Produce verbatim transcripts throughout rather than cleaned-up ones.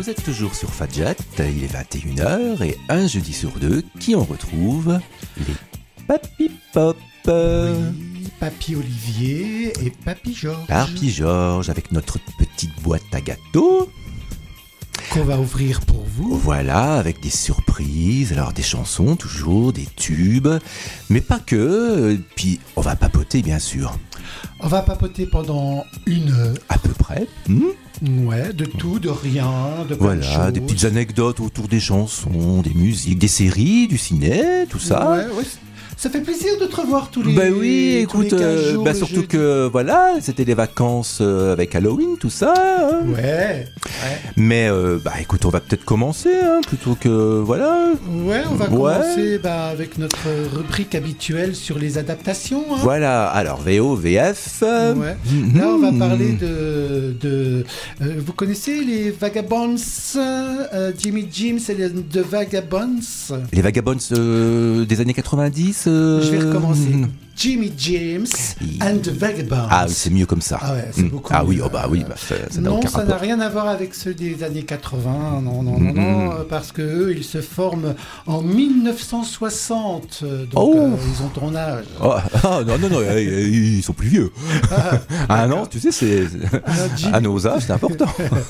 vous êtes toujours sur Fadjet, il est vingt et une heures et un jeudi sur deux, qui on retrouve les Papy Pop. Oui, Papy Olivier et Papy Georges. Papy Georges avec notre petite boîte à gâteaux. Qu'on va ouvrir pour vous. Voilà, avec des surprises, alors des chansons toujours, des tubes, mais pas que, puis on va papoter bien sûr. On va papoter pendant une heure. À peu près. Mmh. Ouais, de tout, de rien, de plein de choses. Voilà, des petites anecdotes autour des chansons, des musiques, des séries, du ciné, tout ça. Ouais, ouais. Ça fait plaisir de te revoir tous les Ben oui, tous les écoute, quinze euh, jours, bah le surtout jeudi. que voilà, c'était les vacances euh, avec Halloween, tout ça. Hein. Ouais, ouais. Mais euh, bah écoute, on va peut-être commencer, hein, plutôt que voilà. Ouais, on va Ouais. commencer bah, avec notre rubrique habituelle sur les adaptations. Hein. Voilà, alors V O, V F. euh, Ouais. mhm. Là, on va parler de... de euh, vous connaissez les Vagabonds euh, Jimmy James et les The Vagabonds. Les Vagabonds euh, des années quatre-vingt-dix. euh, Je vais recommencer. Jimmy James and the Vagabonds. Ah oui, c'est mieux comme ça. Ah ouais, c'est Mm. beaucoup Ah oui, mieux. oh bah oui, bah, ça ça n'a Non, aucun ça n'a rapport. rien à voir avec ceux des années quatre-vingts. Non, non, non, non, euh, parce que eux, ils se forment en mille neuf cent soixante. euh, Donc, Oh. euh, ils ont ton âge. Oh, ah, non, non, non, euh, ils sont plus vieux. Ah non, tu sais, c'est Alors, Jimmy- à nos âges, c'est important.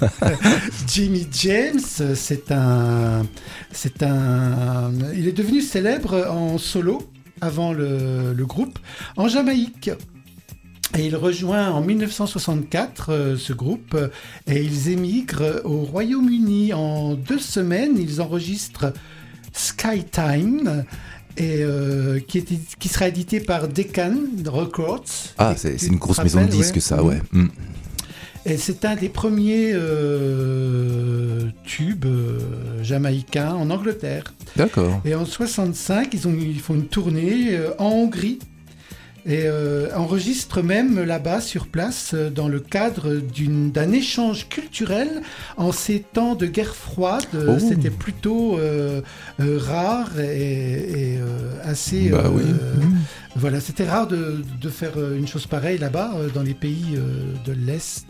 Jimmy James, c'est un, c'est un, il est devenu célèbre en solo avant le, le groupe en Jamaïque. Et il rejoint en mille neuf cent soixante-quatre euh, ce groupe euh, et ils émigrent au Royaume-Uni. En deux semaines, ils enregistrent Skytime, et, euh, qui, est, qui sera édité par Deccan Records. Ah, Et c'est tu c'est une te grosse rappelles, maison de disques, ouais. ça, ouais. Mm. Et c'est un des premiers euh, tubes euh, jamaïcains en Angleterre. D'accord. Et en soixante-cinq, ils, ont, ils font une tournée euh, en Hongrie et euh, enregistrent même là-bas, sur place, euh, dans le cadre d'une, d'un échange culturel en ces temps de guerre froide. Oh. C'était plutôt euh, euh, rare et, et euh, assez... Bah euh, oui. Mm. Voilà, c'était rare de, de faire euh, une chose pareille là-bas, euh, dans les pays euh, de l'Est.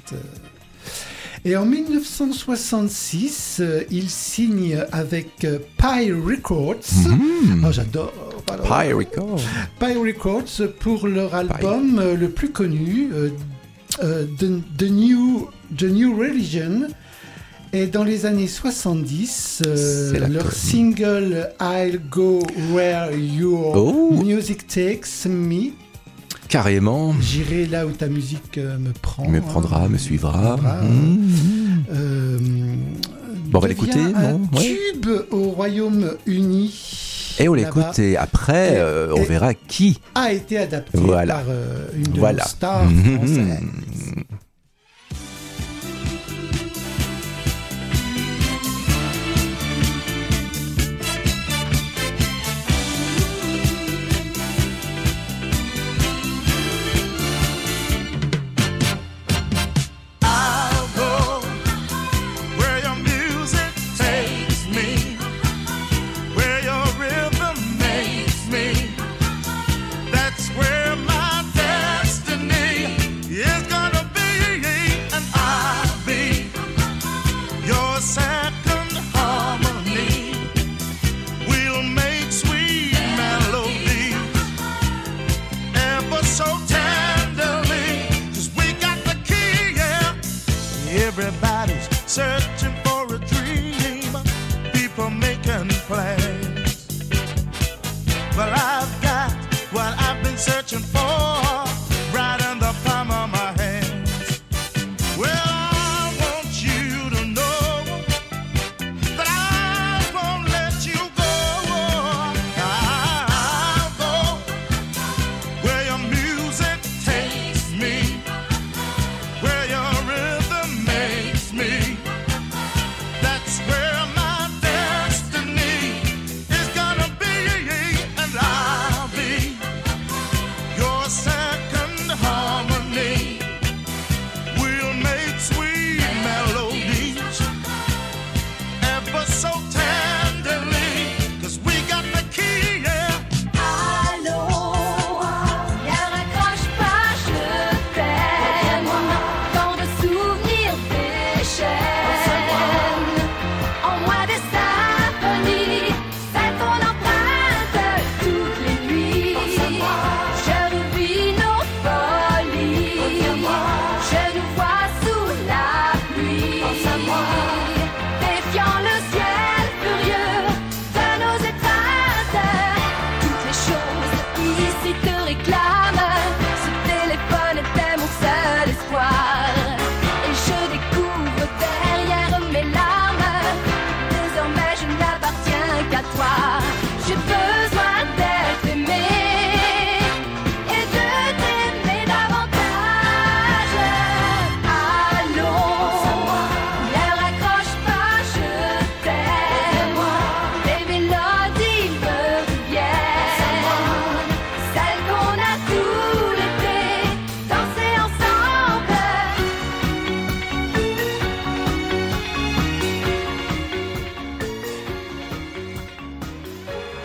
Et en mille neuf cent soixante-six, euh, il signe avec euh, Pye Records. Mhm. Oh, j'adore. alors. Pie Record. Pye Records pour leur album euh, le plus connu, euh, euh, The, The New, The New Religion. Et dans les années soixante-dix, euh, C'est la leur conne. single I'll Go Where Your Oh. Music Takes Me. Carrément. J'irai là où ta musique euh, me prend. Me prendra, me suivra. Prendra, Mhm. Euh, Bon, on va devient l'écouter, un non Ouais. tube au Royaume-Uni. Et on Là-bas, l'écoute et après, Et- euh, on et- verra qui. a été adapté Voilà. par euh, une de Voilà. nos stars Mhm. françaises. I'll go where your music takes me, where your rhythm makes me. That's where my destiny is gonna be.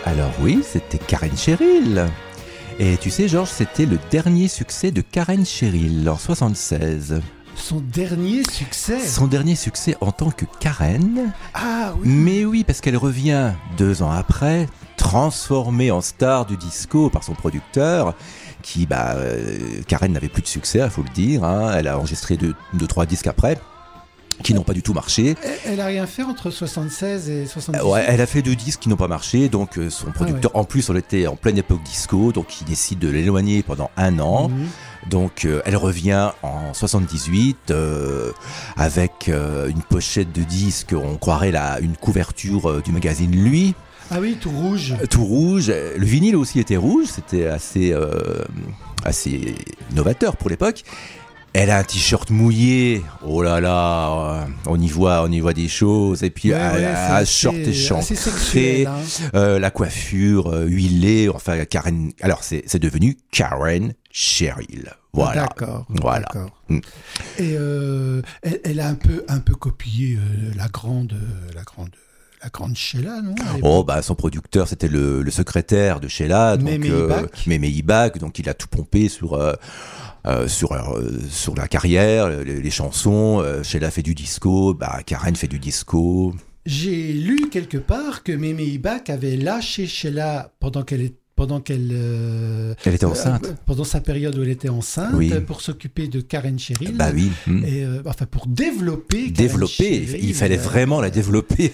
Alors oui, c'était Karen Cheryl. Et tu sais, Georges, c'était le dernier succès de Karen Cheryl en soixante-seize. Son dernier succès. Son dernier succès en tant que Karen. Ah oui. Mais oui, parce qu'elle revient deux ans après, transformée en star du disco par son producteur, qui, bah, euh, Karen n'avait plus de succès, il faut le dire. Hein. Elle a enregistré deux, deux, trois disques après, qui n'ont pas du tout marché. Elle, elle a rien fait entre soixante-seize et soixante-dix-huit. Ouais, elle a fait deux disques qui n'ont pas marché, donc euh, son producteur, ah ouais. En plus, on était en pleine époque disco, donc il décide de l'éloigner pendant un an. Mmh. Donc euh, elle revient en soixante-dix-huit euh, avec euh, une pochette de disque, on croirait la, une couverture euh, du magazine Lui. Ah oui, tout rouge. Euh, tout rouge. Le vinyle aussi était rouge, c'était assez, euh, assez novateur pour l'époque. Elle a un t-shirt mouillé, oh là là, on y voit, on y voit des choses. Et puis ouais, un, ouais, un short échancré, hein. euh, la coiffure euh, huilée. Enfin, Karen. Alors c'est, c'est devenu Karen Cheryl. Voilà. D'accord. Voilà. D'accord. Mm. Et euh, elle, elle a un peu, un peu copié euh, la grande, la grande. La grande Sheila, non? Oh, bah, son producteur, c'était le, le secrétaire de Sheila. Mémé Ibach. Mémé Ibach. Donc, il a tout pompé sur, euh, euh, sur, euh, sur la carrière, les, les chansons. Euh, Sheila fait du disco, bah, Karen fait du disco. J'ai lu quelque part que Mémé Ibach avait lâché Sheila pendant qu'elle était pendant qu'elle euh, elle était enceinte, euh, pendant sa période où elle était enceinte, oui. pour s'occuper de Karen Cheryl. Bah oui. Mmh. Et euh, enfin pour développer. Développer, Karen il fallait euh, vraiment la développer.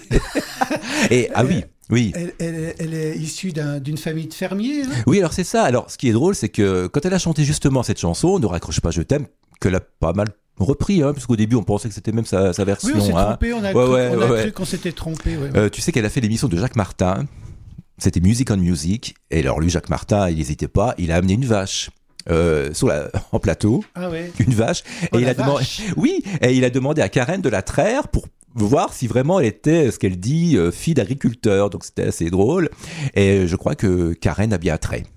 Et ah oui. Oui. Elle, elle, elle est issue d'un, d'une famille de fermiers. Hein. Oui, alors c'est ça. Alors, ce qui est drôle, c'est que quand elle a chanté justement cette chanson, Ne raccroche pas, je t'aime, qu'elle a pas mal repris, hein, parce qu'au début on pensait que c'était même sa, sa version. Oui, on s'est hein. trompé, on a, ouais, cru, ouais, on a ouais. cru qu'on s'était trompé. Ouais, ouais. Euh, tu sais qu'elle a fait l'émission de Jacques Martin. C'était Music on Music. Et alors lui, Jacques Martin, il n'hésitait pas. Il a amené une vache. Euh, sur la, en plateau, ah ouais. une vache, oh, et il a vache. demandé, oui, et il a demandé à Karen de la traire pour voir si vraiment elle était, ce qu'elle dit, euh, fille d'agriculteur. Donc c'était assez drôle. Et je crois que Karen a bien trait.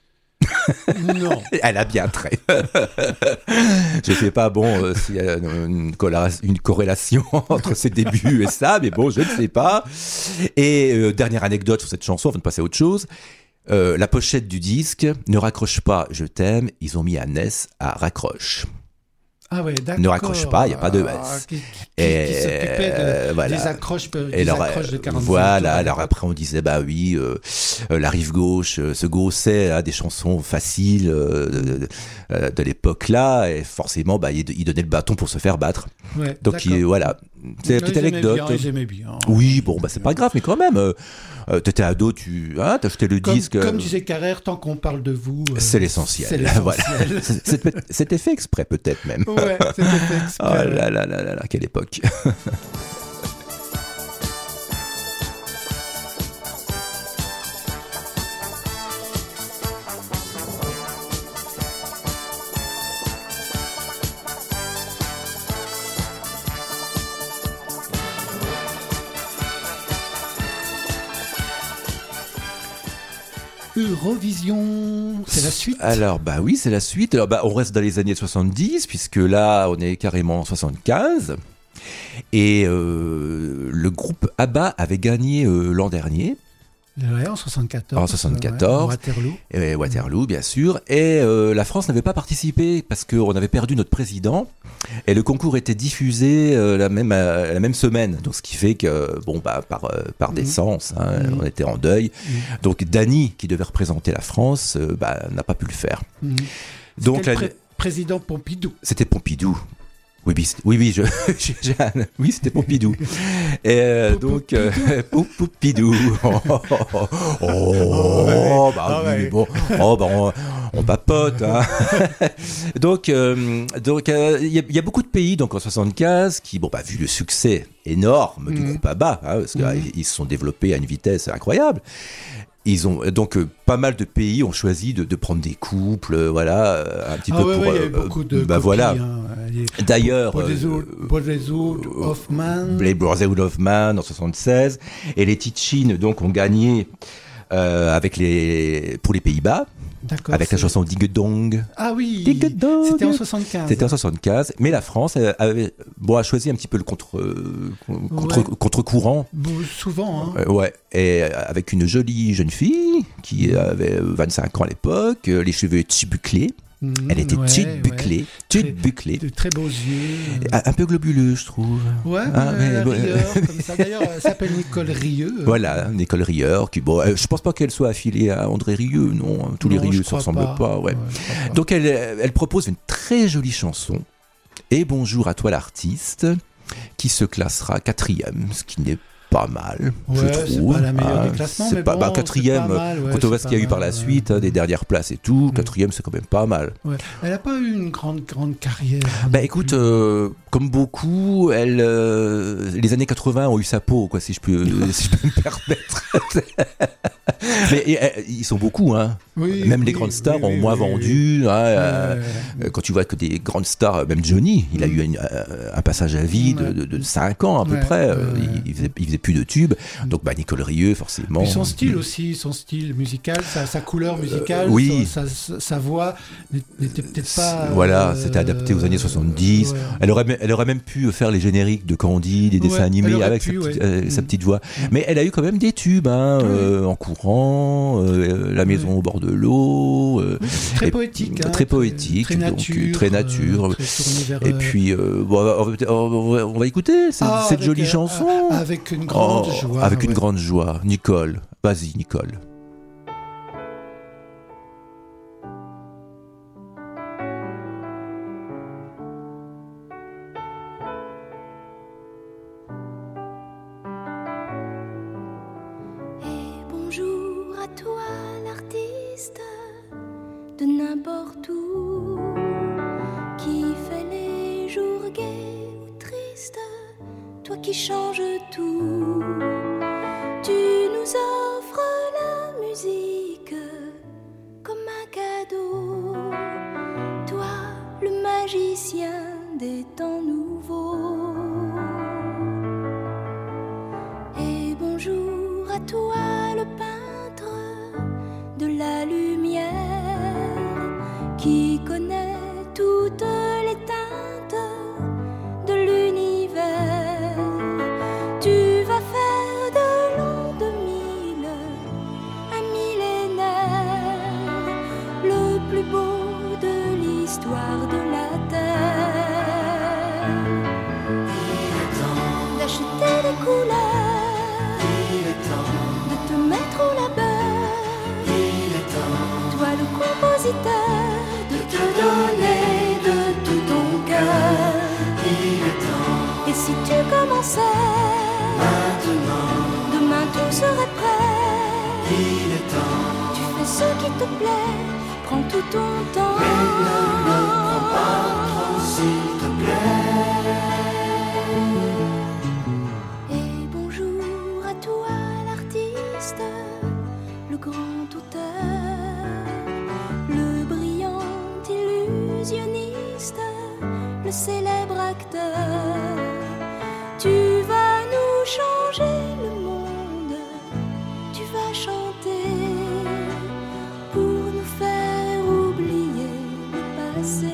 Non. Elle a bien trait. Je sais pas bon euh, s'il y a une, une corrélation entre ses débuts et ça, mais bon, je ne sais pas. Et euh, dernière anecdote sur cette chanson, avant de passer à autre chose. Euh, la pochette du disque, Ne raccroche pas, je t'aime, ils ont mis un S à raccroche. Ah ouais, d'accord. Ne raccroche pas, il n'y a pas de S. Ah, qui, qui, et qui s'occupait de, euh, voilà. des accroches, des et alors, accroches de quarante-cinq voilà, alors après on disait, bah oui, euh, euh, la rive gauche euh, se gaussait à des chansons faciles euh, de, de, de l'époque là, et forcément, bah, il, il donnait le bâton pour se faire battre. Ouais, donc il, voilà, c'est une petite anecdote. Bien, j'aimais bien. Oui, bon, bah c'est pas grave, mais quand même, euh, euh, t'étais ado, tu hein, t'achetais le comme, disque. Comme disait Carrère, tant qu'on parle de vous, euh, c'est l'essentiel. C'est l'essentiel. Voilà. C'était, c'était fait exprès peut-être même. Ouais, c'était fait exprès. Oh là là là là là, quelle époque. Eurovision, c'est la suite. Alors bah oui, c'est la suite. Alors bah on reste dans les années soixante-dix puisque là on est carrément en soixante-quinze et euh, le groupe ABBA avait gagné euh, l'an dernier. Ouais, en soixante-quatorze. En soixante-quatorze. Ouais, Waterloo. Et Waterloo, bien sûr. Et euh, la France n'avait pas participé parce qu'on avait perdu notre président. Et le concours était diffusé euh, la, même, euh, la même semaine. Donc, ce qui fait que, bon, bah, par, euh, par décence, hein, mmh. on était en deuil. Mmh. Donc, Dany, qui devait représenter la France, euh, bah, n'a pas pu le faire. Mmh. Donc, le la... pré- président Pompidou. C'était Pompidou. Oui, oui, oui, oui, je, je, je, oui, c'était Pompidou. Et euh, donc, euh, Pompidou. Oh, oh, oh, oh, bah oui, bon, oh, bah on, on papote. Hein. donc, euh, donc, il euh, y, y a beaucoup de pays, donc en soixante-quinze, qui, bon, bah vu le succès énorme du mmh. groupe ABBA, hein, parce qu'ils mmh. se sont développés à une vitesse incroyable. Ils ont donc euh, pas mal de pays ont choisi de, de prendre des couples, euh, voilà, euh, un petit ah peu ouais, pour. Ouais, il y avait beaucoup de bah copies, voilà. Hein, les... D'ailleurs, Brotherhood of Man, les Brotherhood of Man en soixante-seize et les Tichin donc ont gagné euh, avec les pour les Pays-Bas. D'accord. Avec la c'est- chanson Ding-Dong. Ah oui. Ding-Dong. C'était en soixante-quinze. C'était en soixante-quinze, mais la France euh, avait, bon, a choisi un petit peu le contre, euh, contre, Ouais. contre-courant. Bon, souvent, hein. Euh, ouais, et euh, avec une jolie jeune fille qui avait vingt-cinq ans à l'époque, euh, les cheveux petits bouclés. Mmh, Elle était ouais, toute ouais. bouclée, Très- toute bouclée. De très beaux yeux. Un un peu globuleux, je trouve. Ouais, Ah, mais, mais- rieur, comme ça. D'ailleurs, elle s'appelle Nicole Rieu. Voilà, Nicole Rieur, qui, bon, euh, je pense pas qu'elle soit affiliée à André Rieu, non, hein, tous les Non, Rieu je ne se crois ressemblent pas. ouais. Ouais, je crois pas. Donc elle, elle propose une très jolie chanson, Et bonjour à toi l'artiste, qui se classera quatrième, ce qui n'est pas mal, Ouais, je c'est trouve. pas la meilleure Ah, des classements, c'est mais pas, bon, bah, c'est quatrième, pas mal, ouais, quand on voit c'est ce qu'il y a pas eu par mal, la ouais. suite, hein, des dernières places et tout, Mm. quatrième c'est quand même pas mal. Ouais. Elle n'a pas eu une grande, grande carrière. Bah non écoute, plus. euh, comme beaucoup, elle, euh, les années quatre-vingts ont eu sa peau, quoi, si je peux, si je peux me permettre. Mais et, et, ils sont beaucoup, hein. Oui, Même oui, les grandes stars oui, ont oui, moins oui, vendu. hein, euh, oui. euh, Quand tu vois que des grandes stars, même Johnny, il a Mm. eu un, euh, un passage à vie de, Ouais. de, de cinq ans à peu Ouais, près. ouais, euh, ouais. il, il faisait, il faisait plus de tubes. Mm. Donc bah, Nicole Rieu, forcément. Puis son style Mm. aussi, son style musical, sa, sa couleur musicale, Euh, oui. sa, sa- sa voix n'était peut-être pas. Voilà, euh, c'était adapté aux années soixante-dix. ouais. Elle aurait, elle aurait même pu faire les génériques de Candy, des Ouais, dessins elle animés aurait avec pu, sa, petite, ouais. euh, sa Mm. petite voix. Mm. Mais elle a eu quand même des tubes, hein, Oui. euh, en courant, euh, La maison Oui. au bord de l'eau. euh, Oui, très et- poétique. hein, très poétique, Très donc, nature. très nature. euh, très tourné vers, Et euh, puis, euh, bon, on, va, on va- on va écouter cette, ah, cette avec, jolie euh, chanson. ah, Avec une grande Oh, joie. Avec une ouais. grande joie. Nicole, vas-y, Nicole. Et bonjour à toi l'artiste de n'importe où, qui fait les jours gais ou tristes, toi qui changes tout. Tu nous offres la musique comme un cadeau, toi le magicien des temps nouveaux. Et bonjour à toi le peintre de la lumière, qui connaît toutes les teintes de l'univers. Tu vas faire de l'an deux mille un millénaire, le plus beau de l'histoire de la terre. D'acheter des couleurs, de te mettre au labeur, toi le compositeur, de te donner de tout ton cœur. Et si tu commençais maintenant, demain tout serait prêt. Tu fais ce qui te plaît, prends tout ton temps. Mais ne le prends pas trop, s'il te plaît. Et bonjour à toi l'artiste, le grand auteur, le brillant illusionniste, le célèbre acteur. Tu vas nous changer le monde, tu vas chanter pour nous faire oublier le passé.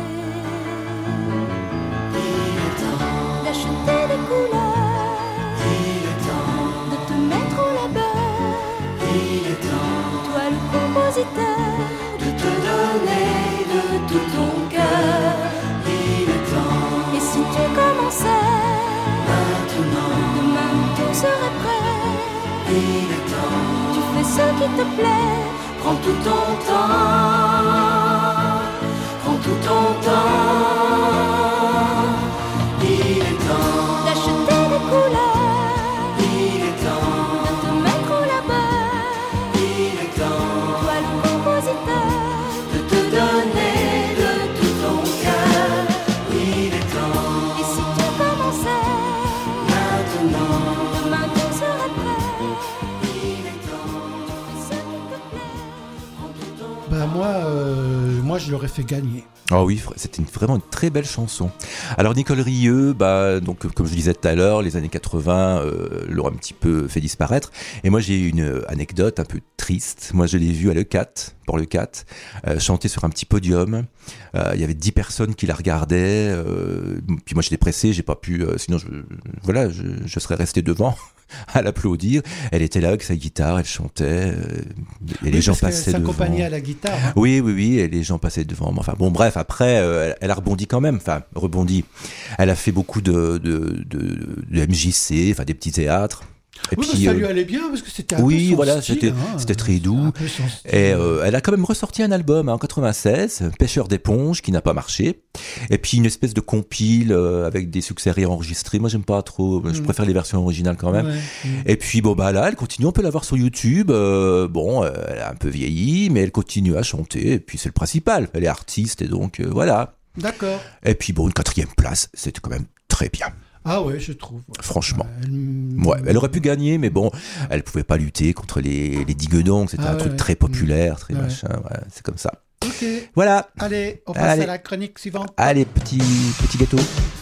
Il est temps d'acheter des couleurs, il est temps de te mettre au labeur, il est temps, toi le compositeur, de te donner de tout ton cœur. Il est temps, et si tu commençais maintenant, demain tout serait prêt. Il est temps, tu fais ce qui te plaît, prends tout ton temps, prends tout ton temps. Il est temps d'acheter des couleurs, il est temps de te mettre au labeur, il est temps, toi le compositeur, de te donner de tout ton cœur. Il est temps, et si tu commençais maintenant, demain tout serait prêt. Il est temps, tu fais ce qui te plaît, prends tout ton Bah moi, euh, moi, je l'aurais fait gagner. Ah oui, c'était une, vraiment une très belle chanson. Alors Nicole Rieu, bah, donc, comme je disais tout à l'heure, les années quatre-vingts euh, l'ont un petit peu fait disparaître. Et moi j'ai une anecdote un peu triste. Moi je l'ai vue à Le quatre, pour Le quatre, euh, chanter sur un petit podium. Euh, il y avait dix personnes qui la regardaient. Euh, puis moi j'étais pressé, j'ai pas pu, euh, sinon je, voilà, je, je serais resté devant à l'applaudir. Elle était là avec sa guitare, elle chantait, euh, et Oui, les gens parce qu'elle passaient devant. s'accompagnait à la guitare. Hein. Oui, oui, oui, et les gens passaient devant. Enfin bon, bref, après, euh, elle, elle a rebondi quand même. Enfin, rebondi. Elle a fait beaucoup de, de, de, de M J C, enfin des petits théâtres. Et Oui, puis, mais ça euh, lui allait bien parce que c'était un oui, peu son voilà, style. c'était, hein. c'était très doux. Un peu son style. Et euh, elle a quand même ressorti un album hein, en quatre-vingt-seize, Pêcheur d'éponges, qui n'a pas marché. Et puis une espèce de compile euh, avec des succès réenregistrés. Moi, j'aime pas trop. Je Mm. préfère les versions originales quand même. Ouais. Mm. Et puis bon bah là, elle continue. On peut la voir sur YouTube. Euh, bon, euh, elle a un peu vieilli, mais elle continue à chanter. Et puis c'est le principal. Elle est artiste et donc euh, voilà. D'accord. Et puis bon, une quatrième place, c'était quand même très bien. Ah ouais, je trouve. ouais. Franchement. Ouais, elle... Ouais, elle aurait pu gagner, mais bon, elle pouvait pas lutter contre les, les diguedons. C'était Ah un ouais, truc ouais. très populaire, très Ouais. machin. Ouais, c'est comme ça. Ok. Voilà. Allez, on passe Allez. à la chronique suivante. Allez, petit, petit gâteau.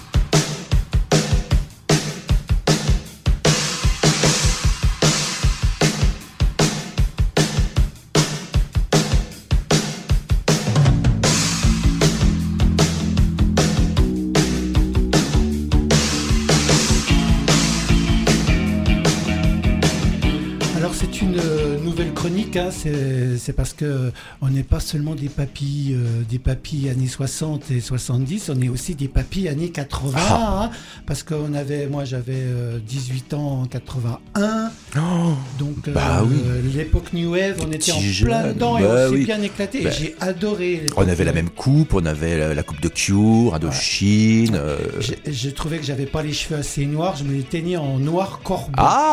Alors c'est une euh, nouvelle chronique, hein, c'est, c'est parce que on n'est pas seulement des papis, euh, des papis années soixante et soixante-dix, on est aussi des papis années quatre-vingts, Ah. hein, parce qu'on avait, moi j'avais euh, dix-huit ans en quatre-vingt-un, Oh, donc euh, Bah oui. l'époque New Wave, on était en Petit plein jeune, dedans et bah on s'est oui. bien éclaté, Bah, et j'ai adoré l'époque on avait la New Wave. même coupe, on avait la, la coupe de Cure, Indochine. euh, J'ai- Je trouvais que j'avais pas les cheveux assez noirs, je me les teignais en noir corbeau. Ah,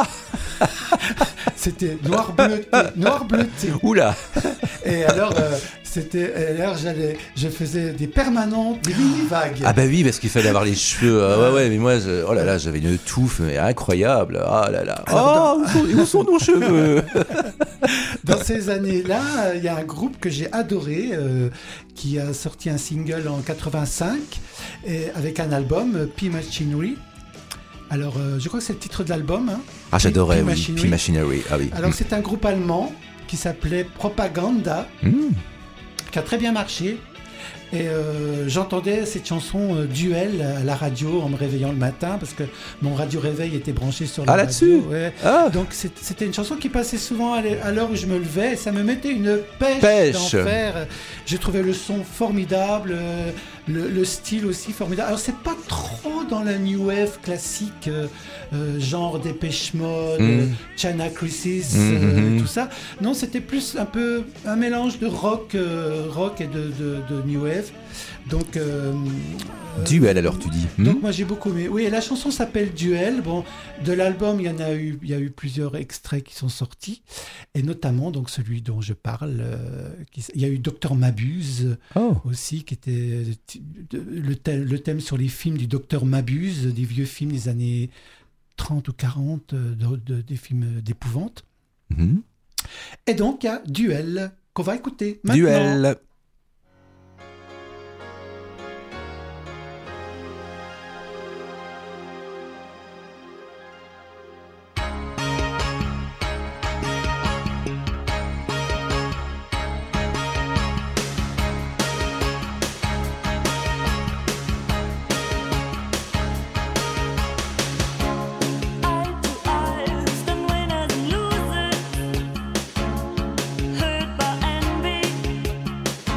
C'était noir bleuté, noir bleuté. oula. Et alors, euh, c'était, et alors j'allais, je faisais des permanentes, des mini-vagues. Ah bah oui, parce qu'il fallait avoir les cheveux. euh, ouais, ouais, mais moi, je- oh là là, j'avais une touffe mais incroyable. Ah là là. Alors, Oh, où sont, où sont nos cheveux? Dans ces années-là, il y a un groupe que j'ai adoré, euh, qui a sorti un single en quatre-vingt-cinq, et, avec un album, euh, P Machinery. Alors, euh, je crois que c'est le titre de l'album. Hein. Ah, j'adorais, P oui. Machinery. P Machinery. Ah oui. Alors, c'est un groupe allemand qui s'appelait Propaganda, Mm. qui a très bien marché. Et euh, j'entendais cette chanson euh, Duel à la radio en me réveillant le matin parce que mon radio-réveil était branché sur la Ah, là-dessus radio. Ouais. Ah, Donc c'est- c'était une chanson qui passait souvent à l'he- à l'heure où je me levais et ça me mettait une pêche, Pêche. d'enfer. J'ai trouvé le son formidable, euh, le, le style aussi formidable. Alors c'est pas trop dans la new wave classique, euh, euh, genre Depeche Mode, Mm. euh, China Crisis, Mm, euh, mm, mm. tout ça. Non, c'était plus un peu un mélange de rock, euh, rock et de, de, de new wave. Donc euh, Duel alors tu dis. donc Hmm. moi j'ai beaucoup aimé. Oui, et la chanson s'appelle Duel. Bon, de l'album, il y en a eu, il y a eu plusieurs extraits qui sont sortis, et notamment donc celui dont je parle. euh, qui s- il y a eu Docteur Mabuse Oh. aussi, qui était de- le thème, le thème sur les films du Docteur Mabuse, des vieux films des années trente ou quarante, euh, de- de- des films d'épouvante. Mhm. Et donc il y a Duel qu'on va écouter maintenant. Duel. Eye to eye, stand winners and losers, hurt by envy.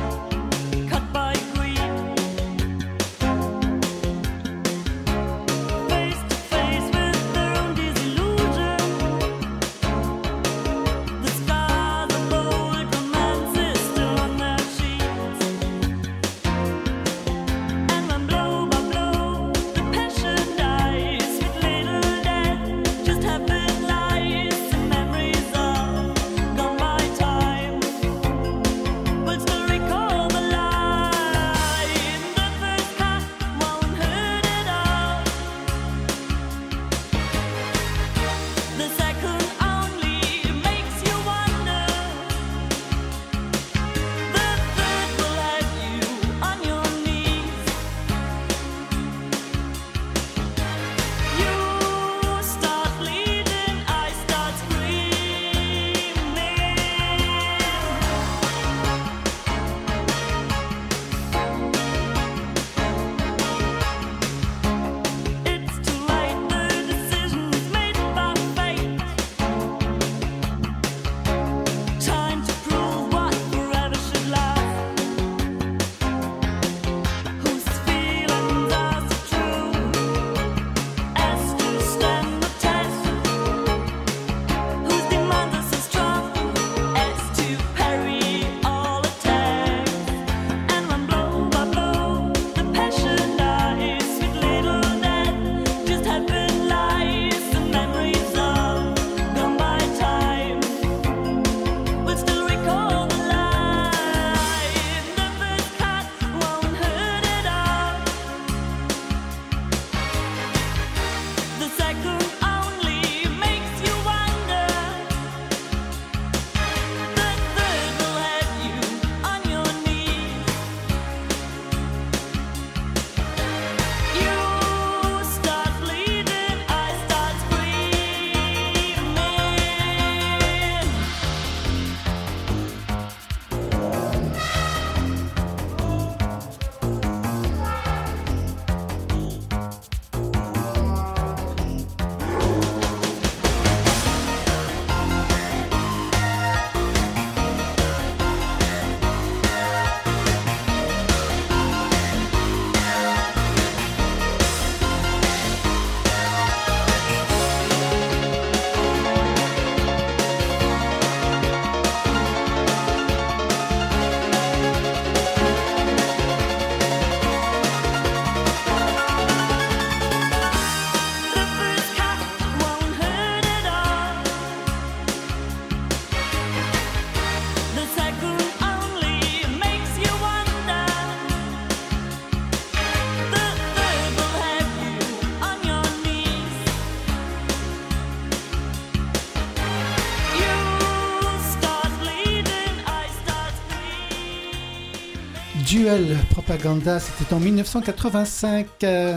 Duel Propaganda, c'était en dix-neuf cent quatre-vingt-cinq. Euh,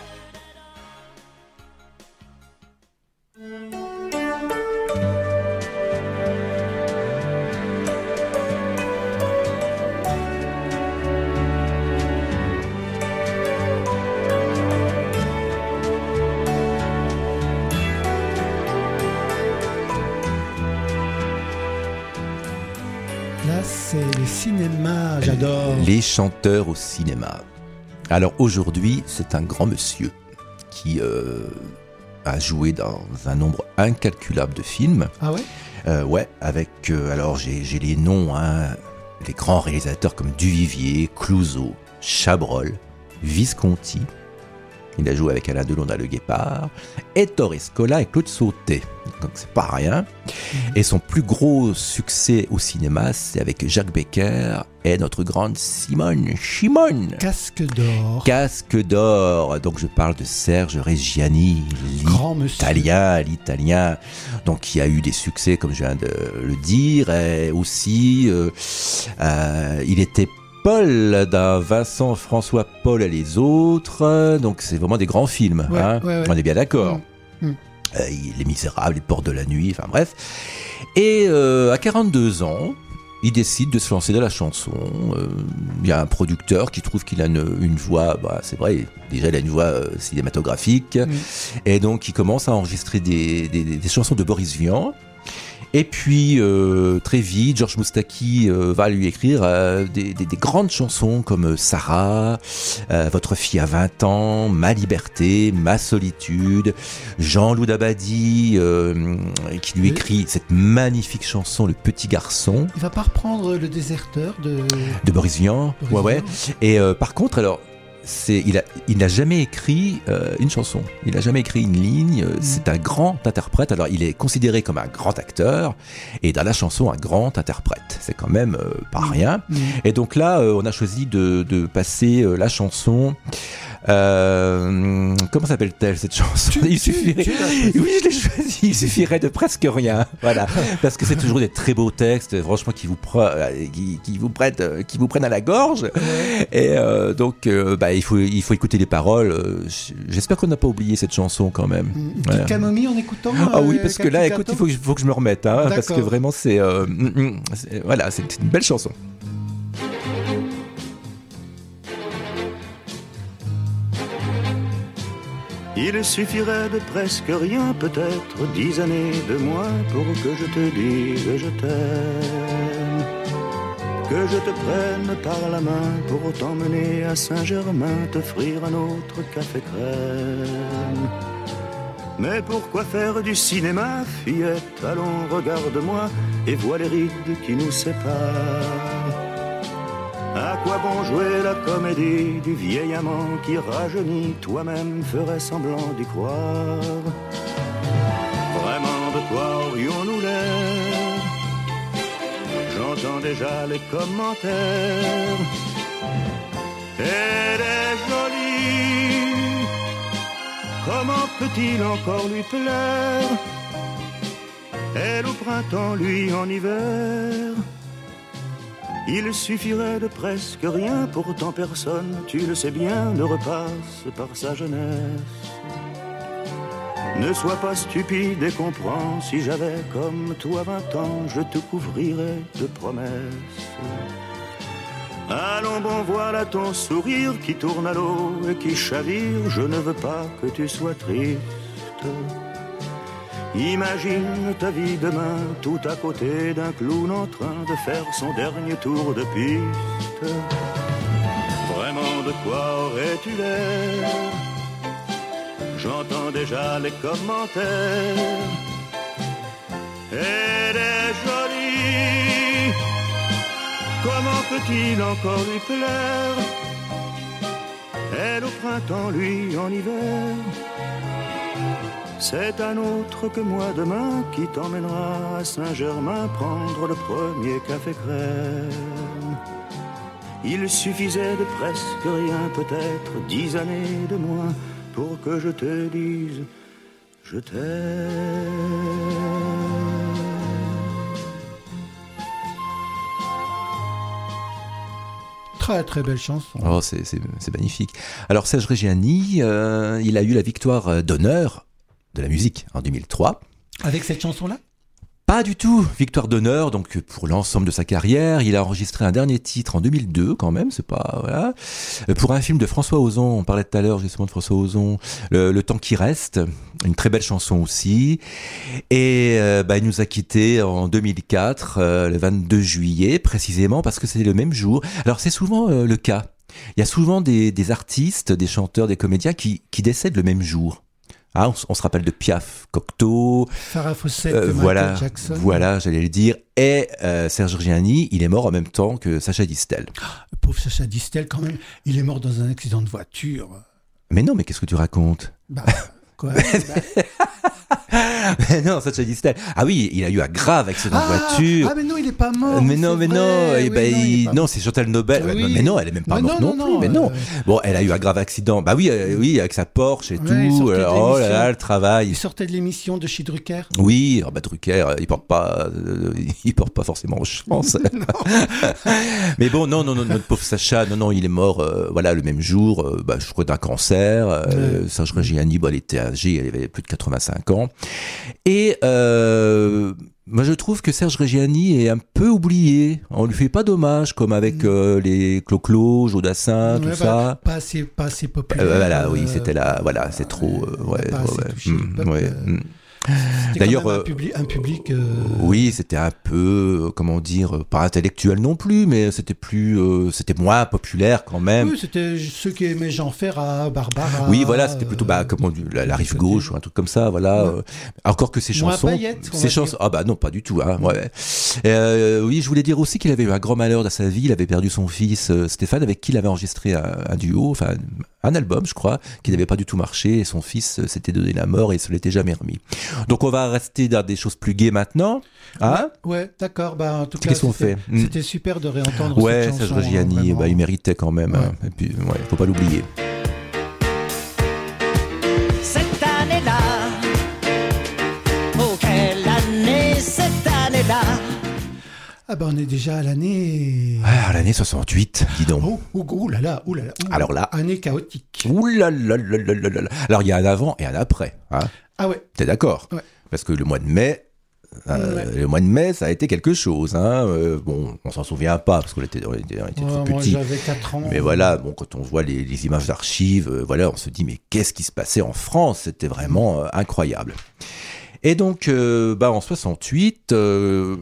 Là, c'est le cinéma, j'adore. Les chanteurs au cinéma. Alors aujourd'hui, c'est un grand monsieur qui euh, a joué dans un nombre incalculable de films. Ah ouais? Euh, ouais, avec, euh, alors j'ai, j'ai les noms, hein, les grands réalisateurs comme Duvivier, Clouzot, Chabrol, Visconti. Il a joué avec Alain Delon dans Le Guépard, Ettore Scola et Claude Sautet. Donc c'est pas rien. Et son plus gros succès au cinéma, c'est avec Jacques Becker et notre grande Simone Simone. Casque d'or. Casque d'or. Donc je parle de Serge Reggiani, Grand monsieur. l'italien, l'italien. Donc il a eu des succès, comme je viens de le dire, et aussi euh, euh, il était Paul dans Vincent, François, Paul et les autres. Donc c'est vraiment des grands films. Ouais, hein. ouais, ouais. On est bien d'accord. Mm, mm. Euh, Les Misérables, Les Portes de la Nuit, enfin bref. Et euh, à quarante-deux ans, il décide de se lancer dans la chanson. Euh, Il y a un producteur qui trouve qu'il a une, une voix, bah, c'est vrai, déjà il a une voix euh, cinématographique. Mm. Et donc il commence à enregistrer des, des, des chansons de Boris Vian. Et puis, euh, très vite, Georges Moustaki euh, va lui écrire euh, des, des, des grandes chansons comme Sarah, euh, Votre fille a vingt ans, Ma liberté, Ma solitude, Jean-Loup Dabadi, euh, qui lui écrit cette magnifique chanson, Le petit garçon, Il va pas reprendre Le déserteur de... de Boris Vian. Boris ouais, ouais. Vian. Et euh, par contre, alors, c'est, il a, il n'a jamais écrit euh, une chanson. Il n'a jamais écrit une ligne. Mm. C'est un grand interprète. Alors, il est considéré comme un grand acteur et dans la chanson, un grand interprète. C'est quand même euh, pas rien. Mm. Et donc là, euh, on a choisi de, de passer euh, la chanson. Euh, comment s'appelle-t-elle cette chanson? Tu- Il tu- suffirait. tu l'as choisie. Oui, je l'ai choisi. Il suffirait de presque rien. Voilà, parce que c'est toujours des très beaux textes, franchement, qui vous pre- qui, qui vous prennent, euh, qui vous prennent à la gorge. Et euh, donc, euh, bah, il faut, il faut écouter les paroles. Euh, J'espère qu'on n'a pas oublié cette chanson quand même. Une petite Ouais. camomille en écoutant. Ah oui, euh, parce que là, écoute, il faut que, je- faut que je me remette, hein, parce que D'accord. vraiment, c'est, euh, mm, mm, c'est- voilà, c'est une belle chanson. Il suffirait de presque rien, peut-être dix années de moins pour que je te dise je t'aime. Que je te prenne par la main pour t'emmener à Saint-Germain, t'offrir un autre café crème. Mais pourquoi faire du cinéma, fillette? Allons, regarde-moi et vois les rides qui nous séparent. À quoi bon jouer la comédie du vieil amant qui rajeunit? Toi-même ferais semblant d'y croire. Vraiment, de quoi aurions-nous l'air? J'entends déjà les commentaires. Elle est jolie, comment peut-il encore lui plaire? Elle au printemps, lui en hiver. Il suffirait de presque rien, pourtant personne, tu le sais bien, ne repasse par sa jeunesse. Ne sois pas stupide et comprends, si j'avais comme toi vingt ans, je te couvrirais de promesses. Allons bon, voilà ton sourire qui tourne à l'eau et qui chavire, je ne veux pas que tu sois triste. Imagine ta vie demain, tout à côté d'un clown en train de faire son dernier tour de piste. Vraiment, de quoi aurais-tu l'air? J'entends déjà les commentaires. Elle est jolie, comment peut-il encore lui plaire? Elle au printemps, lui en hiver. C'est un autre que moi demain qui t'emmènera à Saint-Germain prendre le premier café crème. Il suffisait de presque rien, peut-être dix années de moins, pour que je te dise je t'aime. Très très belle chanson. Oh, c'est, c'est, c'est magnifique. Alors Serge Reggiani, euh, il a eu la victoire d'honneur de la musique en deux mille trois. Avec cette chanson-là ? Pas du tout, victoire d'honneur, donc pour l'ensemble de sa carrière. Il a enregistré un dernier titre en deux mille deux quand même, c'est pas... Voilà. Pour un film de François Ozon, on parlait tout à l'heure justement de François Ozon, Le, le temps qui reste, une très belle chanson aussi. Et euh, bah, il nous a quittés en deux mille quatre, euh, le vingt-deux juillet précisément, parce que c'est le même jour. Alors c'est souvent euh, le cas. Il y a souvent des, des artistes, des chanteurs, des comédiens qui, qui décèdent le même jour. Ah, on, on se rappelle de Piaf, Cocteau, Farrah Fawcett, euh, Michael voilà, Jackson. voilà, j'allais le dire. Et euh, Serge Reggiani, il est mort en même temps que Sacha Distel. Le pauvre Sacha Distel, quand même, il est mort dans un accident de voiture. Mais non, mais qu'est-ce que tu racontes? Bah, quoi bah... Mais non, Sacha Distel. Ah oui, il a eu un grave accident ah, de voiture. Ah, mais non, il est pas mort. Mais non, mais vrai. non, et Oui, ben, non, il est il- pas non, mort. c'est Chantal Nobel. Oui. Mais non, elle est même pas Mais morte non, non, non, plus. Mais non, non. euh, Bon, elle a eu un grave accident. Bah oui, euh, oui, avec sa Porsche et Ouais, il tout. sortait de Euh, oh là l'émission. là, le travail. Il sortait de l'émission de chez Drucker. Oui, oh bah Drucker, euh, il porte pas, euh, il porte pas forcément chance. Mais bon, non, non, non, notre pauvre Sacha, non, non, il est mort, euh, voilà, le même jour, euh, bah, je crois d'un cancer. Euh, Ouais. Serge Reggiani, bah, elle était âgée, elle avait plus de quatre-vingt-cinq ans. Et euh, moi, je trouve que Serge Reggiani est un peu oublié. On lui fait pas d'hommage, comme avec euh, les Clo-Clo, Jodassin, tout Ouais, ça. bah, pas assez, pas assez populaire. Euh, voilà, oui, euh, c'était là, voilà, c'est trop, euh, il a ouais, pas assez ouais, touché mm, le peuple, ouais, euh, mm. C'était D'ailleurs, quand même un euh, public, un public euh, Oui, c'était un peu, euh, comment dire, euh, pas intellectuel non plus, mais c'était plus, euh, c'était moins populaire quand même. oui, c'était ceux qui aimaient Jean Ferrat, Barbara. Oui, voilà, c'était plutôt bah, euh, comment on dit, la, la rive côté. gauche ou un truc comme ça, voilà. Ouais. euh. Encore que ces Moins chansons, paillettes, on ces va chansons, dire. ah bah non, pas du tout. Hein, ouais. Euh, oui, je voulais dire aussi qu'il avait eu un grand malheur dans sa vie. Il avait perdu son fils euh, Stéphane, avec qui il avait enregistré un, un duo, enfin un album, je crois, qui n'avait pas du tout marché. Et son fils euh, s'était donné la mort et se l'était jamais remis. Donc on va rester dans des choses plus gaies maintenant. Hein? Ouais, ouais, d'accord. Bah, en tout cas, Qu'est-ce qu'on c'était- fait Hmm. C'était super de réentendre Ouais, cette chanson. Serge Reggiani, vraiment. bah, il méritait quand même. Hein. Et puis, ouais, faut pas l'oublier. Cette année-là, oh quelle année cette année-là. Ah bah on est déjà à l'année... Ah, l'année soixante-huit, dis donc. Oh, oh, oh là là, oh là là. oh. Alors là- Année chaotique. Ouh là là là là là là là. Alors il y a un avant et un après. Hein. Ah ouais. T'es d'accord? Ouais. Parce que le mois de mai, euh, Ouais. le mois de mai, ça a été quelque chose. Hein. Euh, bon, on s'en souvient pas parce qu'on était, on était, on était Ouais, trop moi petits. j'avais quatre ans. Mais voilà, bon, quand on voit les, les images d'archives, euh, voilà, on se dit mais qu'est-ce qui se passait en France? C'était vraiment euh, incroyable. Et donc, euh, bah, en soixante-huit, euh,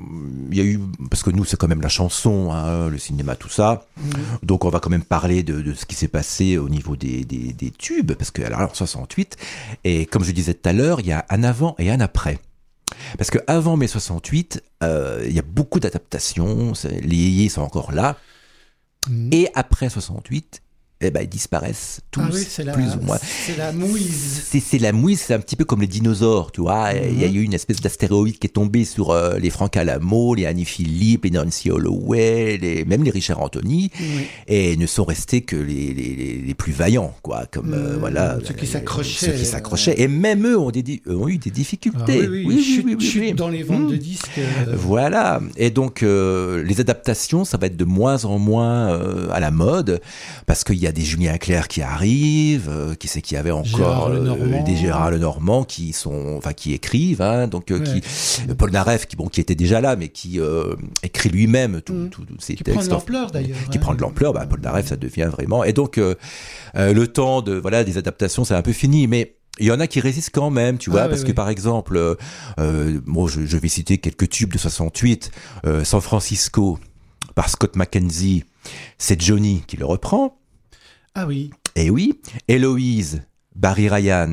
il y a eu, parce que nous, c'est quand même la chanson, hein, le cinéma, tout ça. Mhm. Donc, on va quand même parler de, de ce qui s'est passé au niveau des, des, des tubes, parce que, alors, en soixante-huit, et comme je disais tout à l'heure, il y a un avant et un après. Parce que avant mai soixante-huit, euh, il y a beaucoup d'adaptations, c'est- les yéyés sont encore là, Mhm. et après soixante-huit, eh ben, ils disparaissent tous, Ah oui, c'est la, plus ou moins. c'est la mouise. C'est, c'est la mouise, c'est un petit peu comme les dinosaures, tu vois. Il y a eu une espèce d'astéroïde qui est tombé sur euh, les Franck Alamo, les Annie Philippe, les Nancy Holloway, les, même les Richard Anthony, Oui. et ne sont restés que les, les, les, les plus vaillants, quoi. Comme euh, Mmh, voilà, ceux qui euh, s'accrochaient, ceux qui s'accrochaient, et même eux ont, des, di- ont eu des Ah difficultés. oui, oui, chute, chute dans les ventes Mmh. de disques. euh, Voilà. Et donc, euh, les adaptations, ça va être de moins en moins euh, à la mode, parce qu'il y a des Julien Clerc qui arrivent, euh, qui c'est qu'il y avait encore Gérard Lenormand. des Gérard Lenormand qui sont, enfin, qui écrivent, hein, donc euh, Ouais. qui Paul Naref, qui bon, qui était déjà là, mais qui euh, écrit lui-même tout, Mm. tout, tous ses qui prend de textes. l'ampleur d'ailleurs. Qui hein. prend de l'ampleur, bah, Paul Naref, ça devient vraiment. Et donc, euh, euh, le temps de, voilà, des adaptations, c'est un peu fini, mais il y en a qui résistent quand même, tu vois, Ah, oui, parce que oui. par exemple, euh, euh, bon, je, je vais citer quelques tubes de soixante-huit, euh, San Francisco, par Scott McKenzie, c'est Johnny qui le reprend. Ah oui. Et oui, Héloïse, Barry Ryan,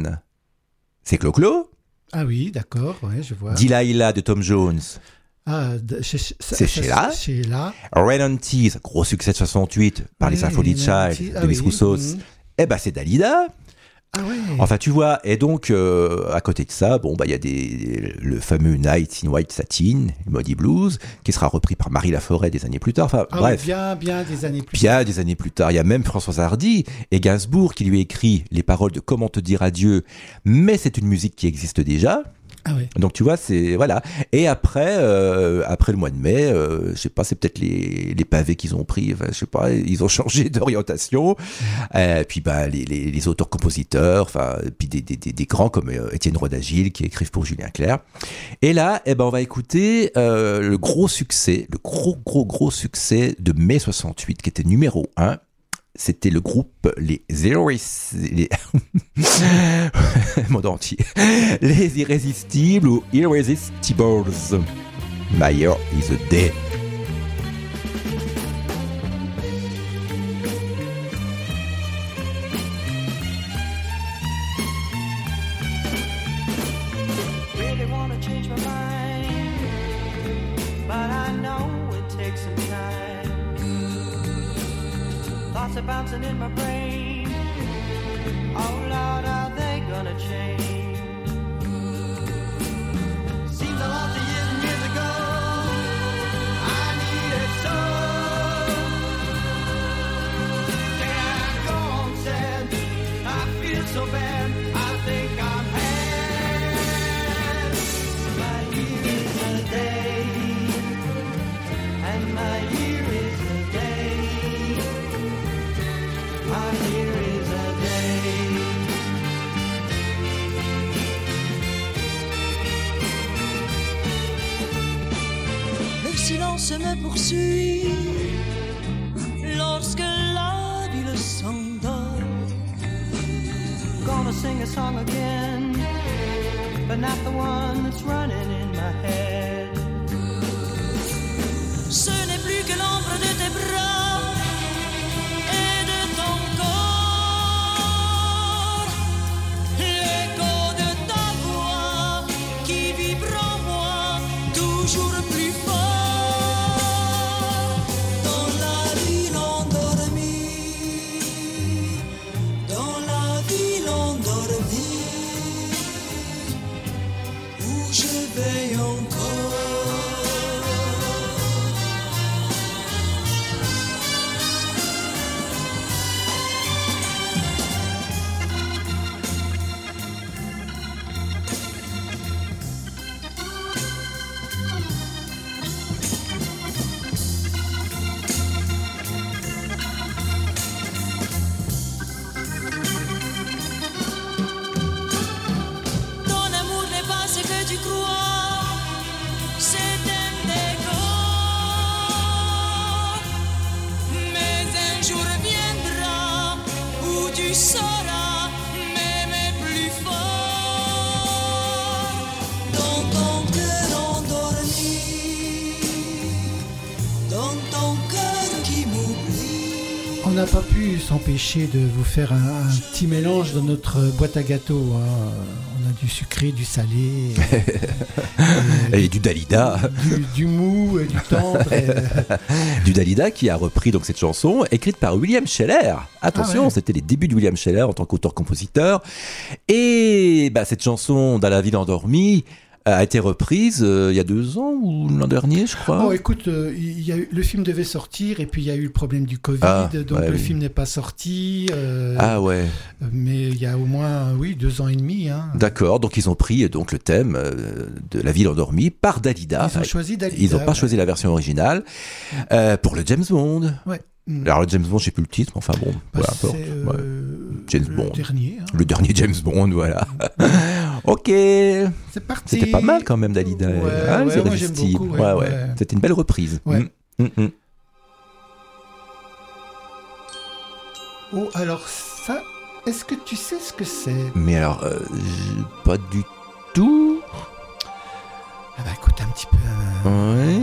c'est Clo-Clo. Ah oui, d'accord, ouais, je vois. Delilah de Tom Jones, Ah, de- chez- chez- C'est ça- Sheila. Sheila. Rain on Tears, gros succès de soixante-huit par les Oui, Symphony Rain on Child Tears, de ah Miss oui, Roussos. mhm. Eh ben c'est Dalida. Ah ouais. Enfin tu vois, et donc euh, à côté de ça, bon bah il y a des le fameux Night in White Satin, Moody Blues, qui sera repris par Marie Laforêt des années plus tard. Enfin Ah bref. oui, bien, bien des années plus. Bien des années plus tard, il y a même Françoise Hardy et Gainsbourg qui lui écrit les paroles de Comment te dire adieu, mais c'est une musique qui existe déjà. Ah ouais. Donc tu vois, c'est voilà. Et après, euh, après le mois de mai, euh, je sais pas, c'est peut-être les, les pavés qu'ils ont pris. Enfin, je sais pas, ils ont changé d'orientation. Euh, puis bah les, les, les auteurs-compositeurs, enfin, puis des, des, des, des grands comme euh, Étienne Rodagil qui écrivent pour Julien Clerc. Et là, eh ben on va écouter euh, le gros succès, le gros gros gros succès de mai soixante-huit, qui était numéro un. C'était le groupe les Irrésistibles, les... mot entier, les Irrésistibles ou Irresistibles. My Year is a Day. Really wanna change my mind, but I know it takes some time. Thoughts are bouncing in my brain. Oh Lord, are they gonna change? Seems a lot of years and years ago, I needed so. Can I go on sad? I feel so bad. I think I'm had. My year is a day, and my year is a day. My year is a day. Le silence me poursuit lorsque la ville s'endort. Gonna sing a song again, but not the one that's running in my head. Ce n'est plus que l'ombre de tes bras et de ton corps, l'écho de ta voix qui vibre en moi toujours plus fort. Dans la ville endormie, dans la ville endormie, où je veille encore. Ton amour n'est pas ce que tu crois, c'est un décor. Mais un jour viendra où tu sauras m'aimer plus fort. Dans ton cœur endormi, dans ton cœur qui m'oublie. On n'a pas pu s'empêcher de vous faire un, un petit mélange dans notre boîte à gâteaux. Hein. On a du sucré, du salé, et, Et du Dalida. du, du mou, et du tendre. et- Du Dalida qui a repris donc cette chanson écrite par William Scheller. Attention, Ah ouais. c'était les débuts de William Scheller en tant qu'auteur-compositeur. Et bah, cette chanson Dans la ville endormie a été reprise euh, il y a deux ans ou l'an dernier, je crois. Oh, écoute, euh, il y a eu, le film devait sortir et puis il y a eu le problème du Covid, Ah, donc ouais, le oui. film n'est pas sorti. euh, Ah ouais, Mais il y a au moins, oui, deux ans et demi. Hein. d'accord. Donc ils ont pris euh, donc le thème euh, de la ville endormie par Dalida. Ils ont Enfin, choisi Dalida. ils n'ont pas ouais. choisi la version originale euh, pour le James Bond. Ouais. Mm. Alors le James Bond, je sais plus le titre, mais enfin bon, Bah, peu importe. c'est, euh, Ouais. James le Bond. dernier. hein. Le dernier James Bond, voilà. Ok. C'est parti. C'était pas mal quand même, Dalida. Ouais, Ah, ouais, les moi, j'aime Irrésistibles. beaucoup, Ouais, ouais, ouais. ouais. C'était une belle reprise. Ouais. Mm, mm, mm. Oh, alors ça, est-ce que tu sais ce que c'est? Mais alors, euh, j'ai pas du tout. Ah bah écoute, un petit peu. euh, Ouais.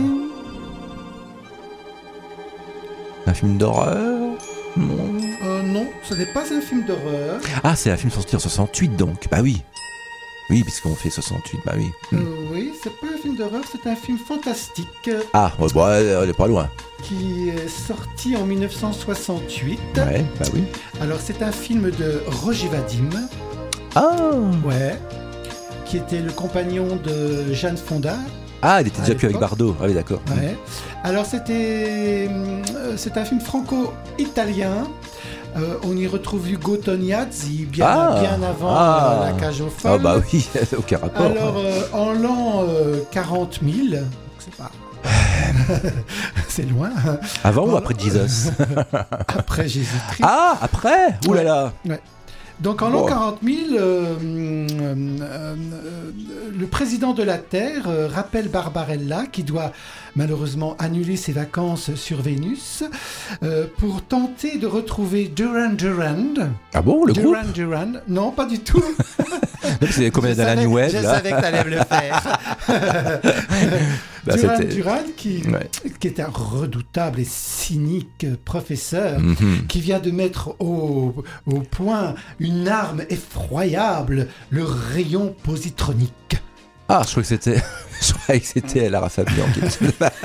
Un film d'horreur? Non. euh, non, ce n'est pas un film d'horreur. Ah, c'est un film sorti en soixante-huit donc. Bah oui. Oui, puisqu'on fait soixante-huit, bah oui. Euh, oui, c'est pas un film d'horreur, c'est un film fantastique euh, Ah, ouais, bon, elle est pas loin. qui est sorti en mille neuf cent soixante-huit. Ouais, bah oui. Alors c'est un film de Roger Vadim, Ah ouais, qui était le compagnon de Jeanne Fonda. Ah, il était À déjà plus avec l'époque. Bardot. Ah oui, d'accord. Ouais. Alors c'était, euh, c'est un film franco-italien Euh, on y retrouve Ugo Tognazzi, bien, Ah. bien avant Ah. euh, La Cage aux folles. Ah bah oui, aucun rapport. Alors, euh, en l'an euh, quarante mille, donc c'est pas... c'est loin, hein. Avant ou en- après Jesus? Après Jésus-Christ. Ah, après? Ouh là là. Donc en l'an Oh. quarante mille, euh, euh, euh, euh, le président de la Terre euh, rappelle Barbarella, qui doit malheureusement annuler ses vacances sur Vénus, euh, pour tenter de retrouver Duran Duran. Ah bon, le groupe? Duran Duran, non, pas du tout. Donc, c'est combien Je dans la savais- New Wave, Je là? savais que t'allais me le faire. Bah, Duran c'était- Duran, qui, Ouais. qui est un redoutable et cynique professeur, Mhm. qui vient de mettre au, au point une arme effroyable, le rayon positronique. Ah, je crois que c'était... je croyais que c'était Lara Fabian qui était là.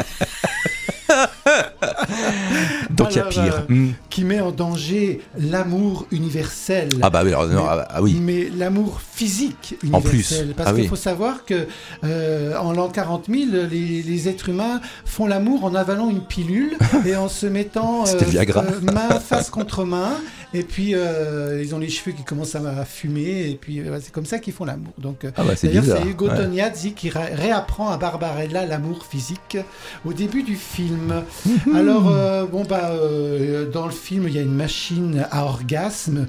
Donc il y a Alors, pire. euh, Hmm. qui met en danger l'amour universel. Ah bah oui, alors, non, mais- ah, ah oui. Mais l'amour physique En plus. universel. Parce Ah qu'il oui. faut savoir que euh, en l'an quarante mille, les, les êtres humains font l'amour en avalant une pilule et en se mettant C'était le Viagra. euh, main face contre main. Et puis euh, ils ont les cheveux qui commencent à fumer. Et puis euh, c'est comme ça qu'ils font l'amour. Donc euh, Ah bah c'est d'ailleurs, bizarre. c'est Ugo Ouais. Tognazzi qui ré- réapprend à Barbarella l'amour physique au début du film. Mhm. Alors, euh, bon, bah, euh, dans le film, il y a une machine à orgasme.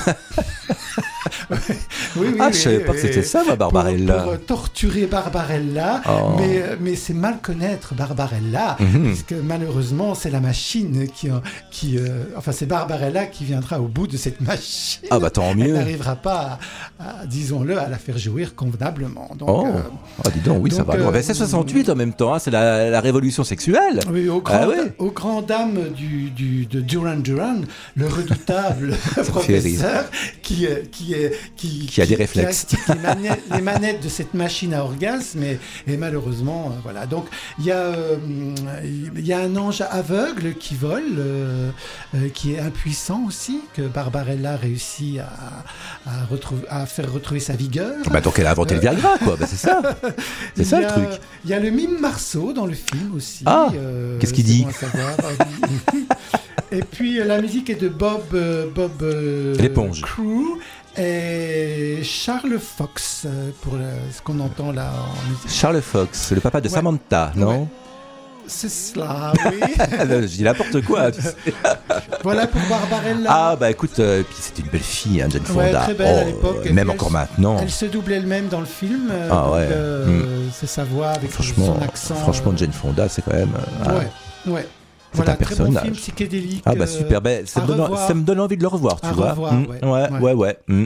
oui, oui, Ah, oui, je savais oui, pas que oui. c'était ça, ma Pour, Barbarella. pour, euh, torturer Barbarella. Oh. Mais, mais c'est mal connaître Barbarella, Mhm. puisque malheureusement, c'est la machine qui. en- qui euh, enfin, c'est Barbarella qui viendra au bout de cette machine. Ah bah tant Elle mieux. n'arrivera pas, à, à, disons-le, à la faire jouir convenablement. Donc, Oh. euh, Ah dis donc, oui, ça donc, va. euh, Bon, ben, c'est soixante-huit en même temps, hein, c'est la, la révolution sexuelle. oui, au grand, Ah ouais. au grand dame du, du, de Duran Duran, le redoutable fait professeur qui, euh, qui, est- qui, Qui a des réflexes. qui astique les, manettes, les manettes de cette machine à orgasme et, et malheureusement, euh, voilà. Donc, il y, a, euh, il y a un ange aveugle qui vole, euh, euh, qui est impuissant aussi, que Barbarella réussit à, à, retrouver, à faire retrouver sa vigueur. Bah donc elle a inventé le Viagra, quoi. Bah, c'est ça. C'est Il ça y le a- truc. Il y a le mime Marceau dans le film aussi. Ah, euh, qu'est-ce qu'il c'est dit bon à savoir. Et puis euh, la musique est de Bob euh, Bob euh, L'éponge. Crew et Charles Fox euh, pour le- ce qu'on entend là en musique. Charles Fox, le papa de Ouais. Samantha, non? C'est cela, oui. Je dis n'importe quoi. tu sais. Voilà pour Barbarella. Ah bah écoute, euh, puis c'était une belle fille, hein, Jane Ouais, Fonda. très belle à Oh, l'époque. euh, Et même puis encore elle- maintenant. Elle se double elle-même dans le film. euh, Ah donc, ouais. euh, C'est sa voix avec Franchement, son accent. franchement, euh, Jane Fonda, c'est quand même. euh, ah, Ouais, ouais. C'est Voilà, un très bon personnage. film psychédélique. Ah bah euh, super, ben, ça, à me donne, revoir. ça me donne envie de le revoir, tu À vois. revoir, Mm, ouais. ouais, Ouais. ouais, ouais. Mm.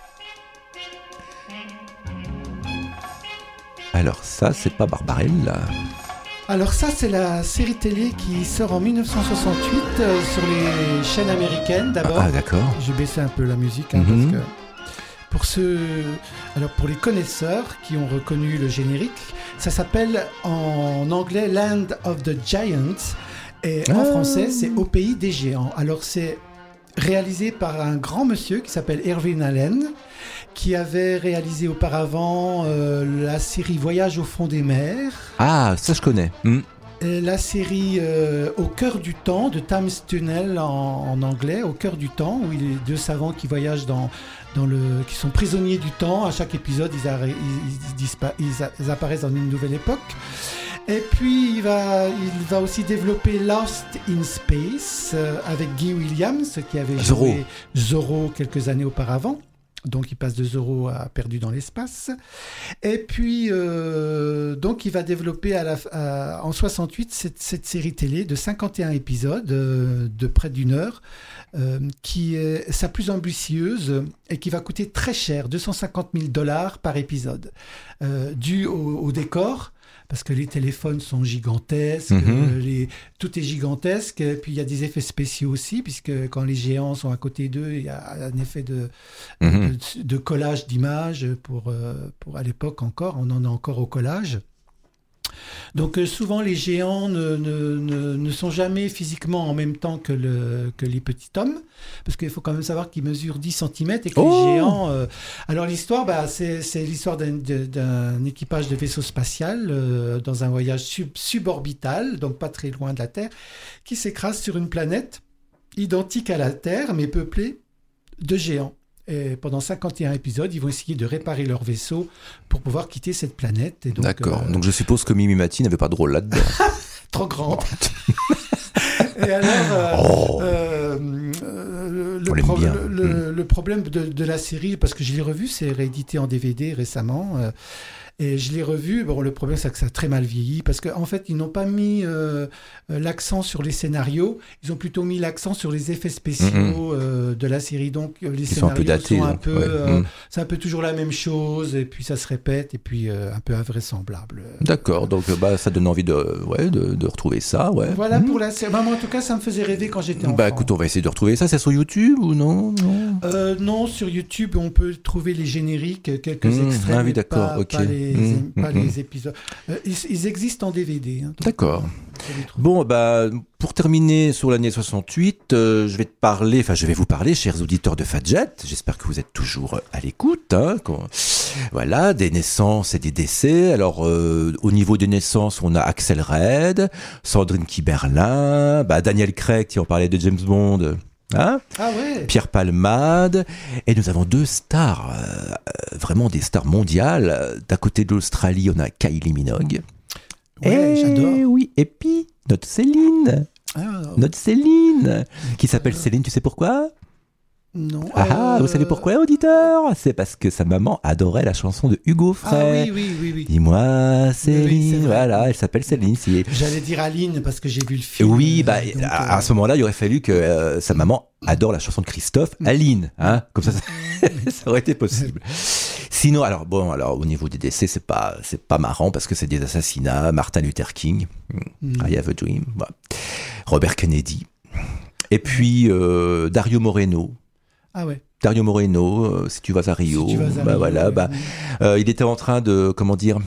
Alors ça, c'est pas Barbarella. Alors ça, c'est la série télé qui sort en dix-neuf cent soixante-huit euh, sur les chaînes américaines d'abord. Ah d'accord. J'ai baissé un peu la musique hein, Mhm. parce que pour ceux, alors pour les connaisseurs qui ont reconnu le générique, ça s'appelle en anglais Land of the Giants et en Ah. français c'est Au pays des géants. Alors c'est réalisé par un grand monsieur qui s'appelle Irving Allen, qui avait réalisé auparavant euh, la série Voyage au fond des mers. Ah, ça je connais. Mm. Et la série euh, Au cœur du temps de Time's Tunnel en, en anglais, Au cœur du temps, où il y a deux savants qui voyagent dans, dans le, qui sont prisonniers du temps. À chaque épisode, ils, arri- ils, ils dispa- ils a- ils apparaissent dans une nouvelle époque. Et puis il va, il va aussi développer Lost in Space euh, avec Guy Williams qui avait Zorro. joué Zorro quelques années auparavant. Donc il passe de Zorro à Perdu dans l'espace. Et puis euh, donc il va développer à la, à- en soixante-huit cette, cette série télé de cinquante et un épisodes euh, de près d'une heure euh, qui est sa plus ambitieuse et qui va coûter très cher, deux cent cinquante mille dollars par épisode, euh, dû au, au décor. Parce que les téléphones sont gigantesques, Mhm. euh, les, tout est gigantesque, et puis il y a des effets spéciaux aussi, puisque quand les géants sont à côté d'eux, il y a un effet de, Mhm. de, de collage d'images pour, euh, pour à l'époque encore, on en est encore au collage. Donc euh, souvent les géants ne, ne, ne, ne sont jamais physiquement en même temps que, le, que les petits hommes, parce qu'il faut quand même savoir qu'ils mesurent dix centimètres et que Oh les géants... euh, Alors l'histoire, bah, c'est, c'est l'histoire d'un, de- d'un équipage de vaisseau spatial euh, dans un voyage sub, suborbital, donc pas très loin de la Terre, qui s'écrase sur une planète identique à la Terre, mais peuplée de géants. Et pendant cinquante et un épisodes, ils vont essayer de réparer leur vaisseau pour pouvoir quitter cette planète. Et donc, D'accord. euh, Donc je suppose que Mimi Mati n'avait pas de rôle là-dedans. trop grande. Et alors, euh, Oh. euh, euh, le, On l'aime pro- bien. le- le- le problème de, de la série, parce que je l'ai revu, c'est réédité en D V D récemment, euh, et je l'ai revu. Bon, le problème, c'est que ça a très mal vieilli, parce qu'en en fait, ils n'ont pas mis euh, euh, l'accent sur les scénarios, ils ont plutôt mis l'accent sur les effets spéciaux Mhm. euh, de la série. Donc, euh, les Ils sont un peu scénarios datés. sont un donc, peu, ouais. euh, Mm. c'est un peu toujours la même chose, et puis ça se répète, et puis euh, un peu invraisemblable. D'accord. Donc euh, bah, ça donne envie de, ouais, de, de retrouver ça. Ouais. Voilà Mm. pour la série. Bah, moi, en tout cas, ça me faisait rêver quand j'étais enfant. Bah écoute, on va essayer de retrouver ça. C'est sur YouTube ou non, non Euh, non, sur YouTube, on peut trouver les génériques, quelques Mmh, extraits, ah oui, mais d'accord, pas, ok. pas les, Mmh, pas mmh, les mmh. épisodes. Euh, ils, ils existent en D V D. Hein, donc, D'accord. on peut les trouver. Bon, bah, pour terminer sur l'année soixante-huit, euh, je vais te parler, enfin, je vais vous parler, chers auditeurs de Fadjet. J'espère que vous êtes toujours à l'écoute. Hein, qu'on- voilà, des naissances et des décès. Alors, euh, au niveau des naissances, on a Axel Red, Sandrine Kiberlin, bah, Daniel Craig, qui en parlait de James Bond. Hein, Ah ouais. Pierre Palmade, et nous avons deux stars, euh, euh, vraiment des stars mondiales. D'à côté de l'Australie, on a Kylie Minogue. Ouais, et j'adore. oui, et puis notre Céline, Ah, notre Céline, qui s'appelle Céline, tu sais pourquoi? non. Ah, euh, vous savez pourquoi, auditeur? C'est parce que sa maman adorait la chanson de Hugo Ah Frey. oui, oui, oui, oui. Dis-moi, Céline, Oui, c'est vrai. voilà, elle s'appelle Céline. Si... J'allais dire Aline parce que j'ai vu le film. Oui, bah, euh, donc, à, à euh, ce moment-là, il aurait fallu que euh, sa maman adore la chanson de Christophe, Aline, hein, comme ça, ça, ça aurait été possible. Sinon, alors bon, alors au niveau des décès, c'est pas, c'est pas marrant parce que c'est des assassinats. Martin Luther King, Mm. I Have a Dream, voilà. Robert Kennedy, et puis euh, Dario Moreno. Ah ouais. Dario Moreno, euh, si tu vas à Rio, Si tu vas à bah Rio, voilà, ouais, bah, ouais. euh, il était en train de, comment dire,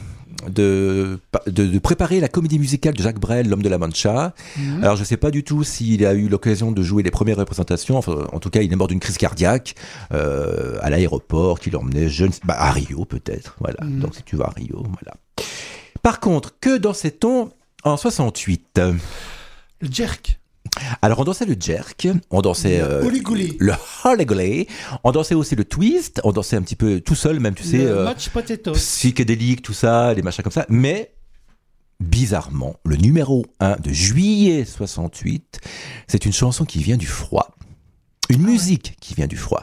de, de, de préparer la comédie musicale de Jacques Brel, L'Homme de la Mancha. Mhm. Alors je sais pas du tout s'il a eu l'occasion de jouer les premières représentations. Enfin, en tout cas, il est mort d'une crise cardiaque euh, à l'aéroport qui l'emmenait jeune, bah, à Rio peut-être. Voilà. Mhm. Donc si tu vas à Rio, voilà. Par contre, que dansait-on en soixante-huit? Le jerk. Alors on dansait le jerk, on dansait Le euh, hooliguli. le hooliguli, on dansait aussi le twist, on dansait un petit peu tout seul, même tu sais, Le euh, match potatoes. psychédélique, tout ça, les machins comme ça. Mais bizarrement, le numéro un de juillet soixante-huit, c'est une chanson qui vient du froid, une musique qui vient du froid,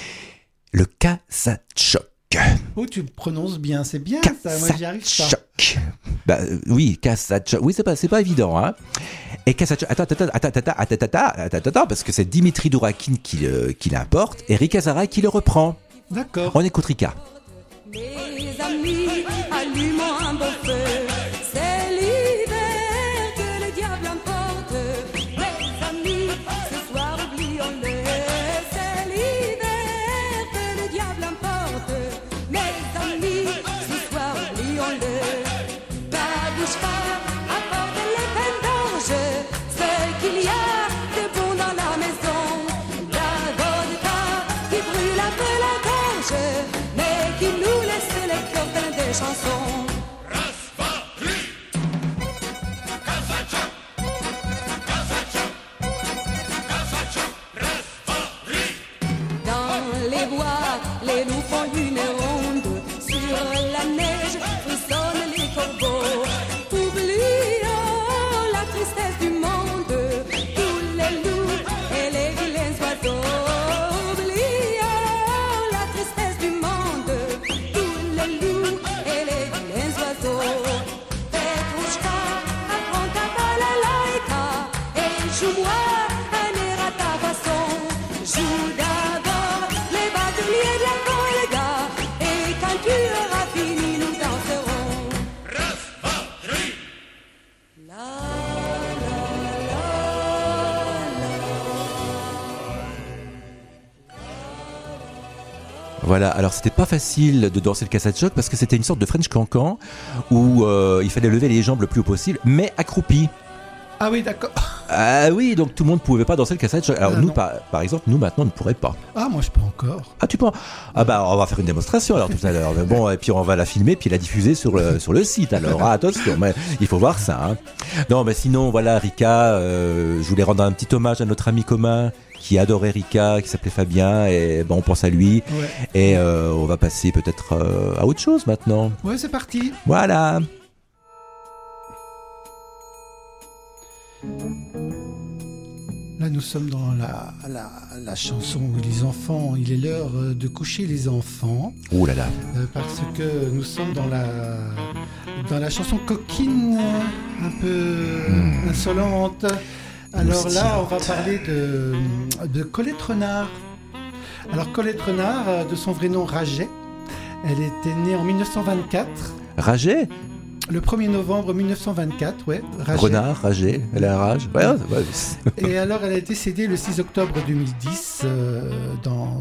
le Kasachok. Oh, tu le prononces bien, c'est bien ça. Moi, j'y arrive pas. Kasachok. Bah euh, oui, Kasachok. Oui, c'est pas, c'est pas évident, hein. Et Kasachok. Attends, attends, attends, attends, attends, attends, attends, attends, parce que c'est Dimitri Dourakine qui, le- qui l'importe et Rika Zara qui le reprend. D'accord. On écoute Rika. Mes amis, allumons un beau feu. C'est l'hiver que le diable emporte. Mes amis, ce soir oublions-le. C'est l'hiver que le diable emporte. Mes amis, ce soir oublions-le. Babouchka apporte les peines d'orge. Ce qu'il y a de bon dans la maison. La vodka qui brûle un peu la gorge. Mais qui nous laisse les cœurs pleins de chansons. Dans les bois, les loups font une ronde. Sur la neige, frissonnent les corbeaux. Oublions la tristesse du monde. Tous les loups et les vilains oiseaux. Oublions la tristesse du monde. Tous les loups et les vilains oiseaux. Petrouchka, apprends ta balalaïka et joue-moi un air à ta façon. Joue d'abord les bateliers de la Volga et quand tu auras fini, nous danserons. La, la, Voilà, alors c'était pas facile de danser le Kasachok parce que c'était une sorte de French cancan où euh, il fallait lever les jambes le plus haut possible, mais accroupi. Ah oui, d'accord. Ah oui, donc tout le monde ne pouvait pas danser le cassage. Alors Ah, nous, non. par, par exemple, nous maintenant, on ne pourrait pas. Ah, moi je peux encore. Ah, tu penses? Ah bah, on va faire une démonstration alors tout à l'heure. Mais bon, et puis on va la filmer puis la diffuser sur le, sur le site. Alors ah, attention, mais il faut voir ça. Hein. Non, mais sinon, voilà, Rika, euh, je voulais rendre un petit hommage à notre ami commun qui adorait Rika, qui s'appelait Fabien, et bon, on pense à lui. Ouais, Et euh, on va passer peut-être euh, à autre chose maintenant. ouais c'est parti. Voilà. Là, nous sommes dans la, la, la chanson où les enfants, il est l'heure euh, de coucher les enfants, Ouh là là. euh, parce que nous sommes dans la, dans la chanson coquine, euh, un peu Mmh. insolente. Alors là, on va Moustillante. parler de, de Colette Renard. Alors Colette Renard, euh, de son vrai nom Raget, elle était née en mille neuf cent vingt-quatre, Raget, le premier novembre mille neuf cent vingt-quatre, ouais, Raget. renard, Raget, elle a un rage. Ouais, ouais, ouais. Et alors, elle est décédée le six octobre deux mille dix euh, dans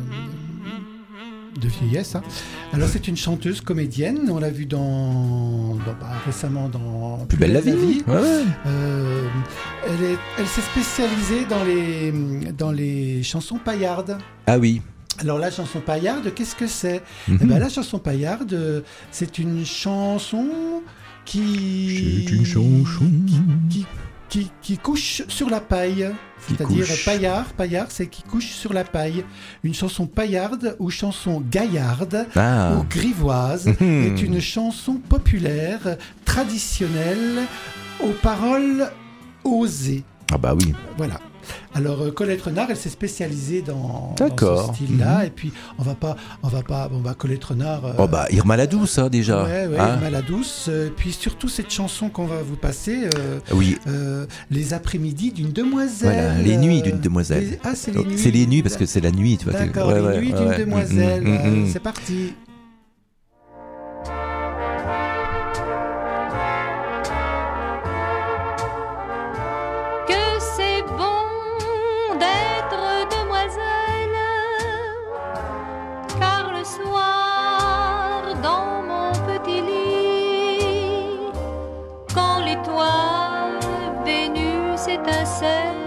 de vieillesse. Hein. Alors, c'est une chanteuse comédienne. On l'a vue dans, dans bah, récemment dans Plus belle la vie. Ouais, ouais. Euh, elle est, elle s'est spécialisée dans les dans les chansons paillardes. Ah oui. Alors la chanson paillarde, qu'est-ce que c'est? Mhm. Eh ben, la chanson paillarde, euh, c'est une chanson qui C'est une chanson. qui, qui, qui couche sur la paille. Qui C'est-à-dire couche. paillard, paillard, c'est qui couche sur la paille. Une chanson paillarde ou chanson gaillarde Ah. ou grivoise Mhm. est une chanson populaire, traditionnelle, aux paroles osées. Ah bah oui. Voilà. Alors euh, Colette Renard, elle s'est spécialisée dans, dans D'accord. ce style-là. Mhm. Et puis on va pas, on va pas, bon bah Colette Renard. euh, Oh bah Irma la douce, hein, déjà. Ouais, ouais, Hein. Irma la douce. Euh, puis surtout cette chanson qu'on va vous passer, euh, Oui. euh, les après-midi d'une demoiselle. Voilà, les nuits d'une euh, demoiselle. les- Ah, c'est les nuits. C'est les nuits parce que c'est la nuit, tu vois. t'es- D'accord, ouais, les ouais, nuits ouais, d'une ouais. demoiselle. Mm, mm, Euh, mm. C'est parti. Que c'est bon d'être demoiselle, car le soir dans mon petit lit, quand l'étoile Vénus étincelle,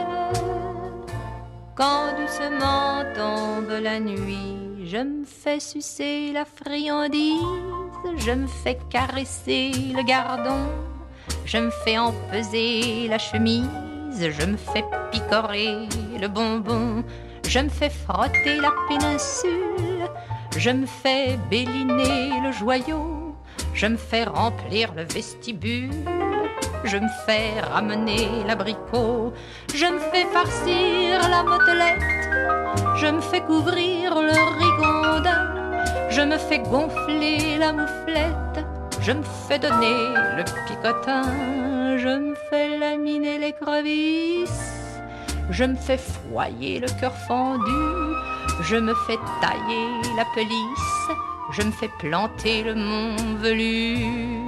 quand doucement tombe la nuit, je me fais sucer la friandise, je me fais caresser le gardon. Je me fais empeser la chemise, je me fais picorer le bonbon, je me fais frotter la péninsule, je me fais béliner le joyau, je me fais remplir le vestibule, je me fais ramener l'abricot, je me fais farcir la motelette, je me fais couvrir le rigondin, je me fais gonfler la mouflette. Je me fais donner le picotin, je me fais laminer les crevisses, je me fais foyer le cœur fendu, je me fais tailler la pelisse, je me fais planter le mont velu.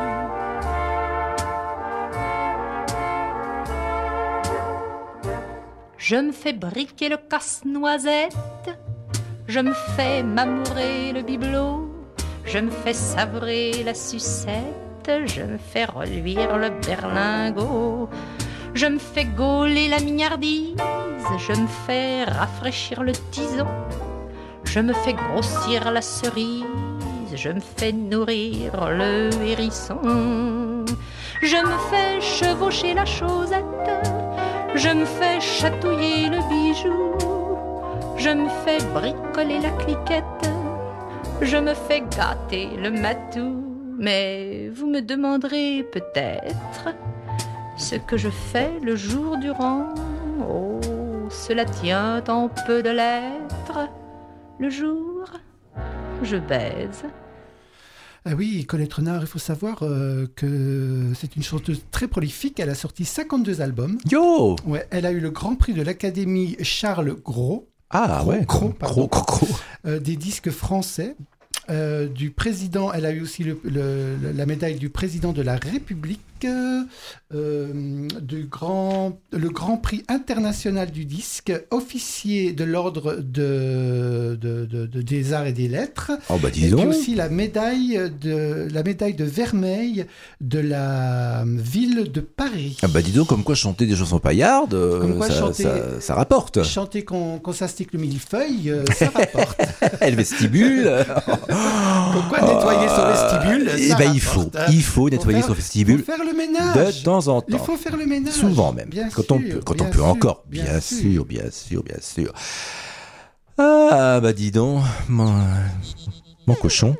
Je me fais briquer le casse-noisette, je me fais m'amourer le bibelot. Je me fais savrer la sucette, je me fais reluire le berlingot, je me fais gauler la mignardise, je me fais rafraîchir le tison, je me fais grossir la cerise, je me fais nourrir le hérisson, je me fais chevaucher la chaussette, je me fais chatouiller le bijou, je me fais bricoler la cliquette. Je me fais gâter le matou, mais vous me demanderez peut-être ce que je fais le jour durant. Oh, cela tient en peu de lettres. Le jour, je baise. Ah oui, Colette Renard, il faut savoir euh, que c'est une chanteuse très prolifique. Elle a sorti cinquante-deux albums. Yo. Ouais, elle a eu le Grand Prix de l'Académie Charles Gros. Ah Gros, ouais. gros, pardon. gros, gros, gros. Euh, des disques français. Euh, du président, elle a eu aussi le, le, la médaille du président de la République, euh, du grand, le Grand Prix international du disque, officier de l'ordre de, de, de, de- des arts et des lettres. Oh bah Et dis puis donc. aussi la médaille de la médaille de vermeil de la ville de Paris. Ah bah dis donc, comme quoi chanter des chansons paillardes, euh, Comme quoi ça, chanter- ça, ça rapporte. Chanter qu'on qu'on s'astique le millefeuille, euh, ça rapporte. Le vestibule. Comme quoi nettoyer son vestibule, Eh ça ben, il faut, rapporte. il faut Faut nettoyer faire- son vestibule faut faire le ménage. de temps en Il temps. faut faire le ménage. Souvent même. Bien quand sûr, on peut, quand bien on peut sûr, encore. Bien, sûr, bien sûr, bien sûr. Ah bah dis donc, mon, mon cochon.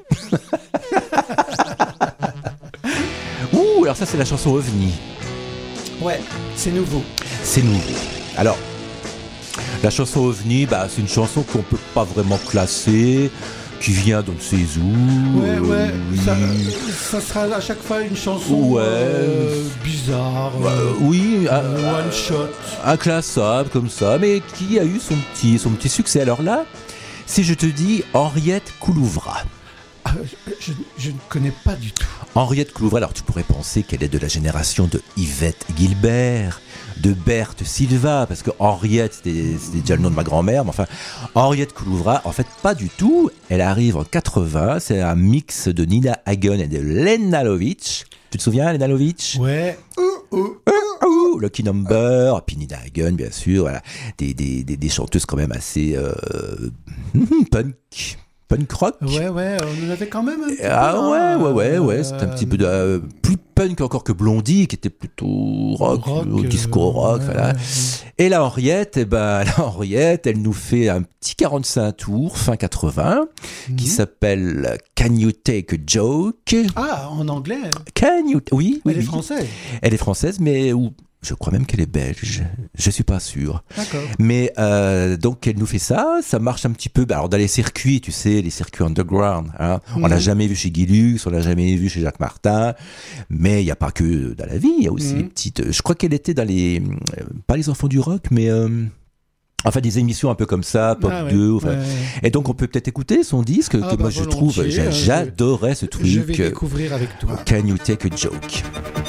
Ouh, alors ça c'est la chanson OVNI. Ouais, c'est nouveau. C'est nouveau. Alors, la chanson OVNI, bah, c'est une chanson qu'on peut pas vraiment classer, qui vient d'on ne sait où. Ouais, ouais. oui. Ça, ça sera à chaque fois une chanson Ouais. euh, bizarre. Bah, euh, oui, un, one shot. inclassable comme ça, mais qui a eu son petit, son petit succès. Alors là, si je te dis Henriette Coulouvra. Ah, je, je ne connais pas du tout. Henriette Coulouvra, alors tu pourrais penser qu'elle est de la génération de Yvette Gilbert, de Berthe Silva, parce que Henriette, c'était, c'était déjà le nom de ma grand-mère, mais enfin, Henriette Coulouvra, en fait, pas du tout. Elle arrive en quatre-vingts, c'est un mix de Nina Hagen et de Lena Lovitch. Tu te souviens, Lena Lovitch? Ouais. Ouh, ouh. Ouh, Lucky Number, puis Nina Hagen, bien sûr, voilà. Des, des, des, des chanteuses quand même assez euh, punk. Punk rock. Ouais, ouais, on en avait quand même un petit Ah peu, ouais, hein, ouais, ouais, ouais, euh, c'était un petit peu de, euh, plus punk encore que Blondie, qui était plutôt rock, rock, ou disco euh, rock, ouais, voilà. ouais. Et la Henriette, eh ben, la Henriette, elle nous fait un petit quarante-cinq tours, fin quatre-vingts, qui Mhm. s'appelle Can You Take a Joke? Ah, en anglais. Can you, oui, oui, Elle est oui. française. Elle est française, mais ou, je crois même qu'elle est belge. Je suis pas sûr. D'accord. Mais euh, donc elle nous fait ça, ça marche un petit peu. Bah, alors dans les circuits, tu sais, les circuits underground, hein, on l'a Mhm. jamais vu chez Guy Lux, on l'a jamais vu chez Jacques Martin. Mais il y a pas que dans la vie, il y a aussi Mhm. les petites. Je crois qu'elle était dans les, euh, pas les enfants du rock, mais euh, enfin des émissions un peu comme ça, Pop Ah ouais, deux. Enfin, ouais. et donc on peut peut-être écouter son disque Ah que bah, moi je trouve, volontiers, j'a- hein, je- j'adorais ce truc. Je vais euh, découvrir avec toi. Can You Take a Joke?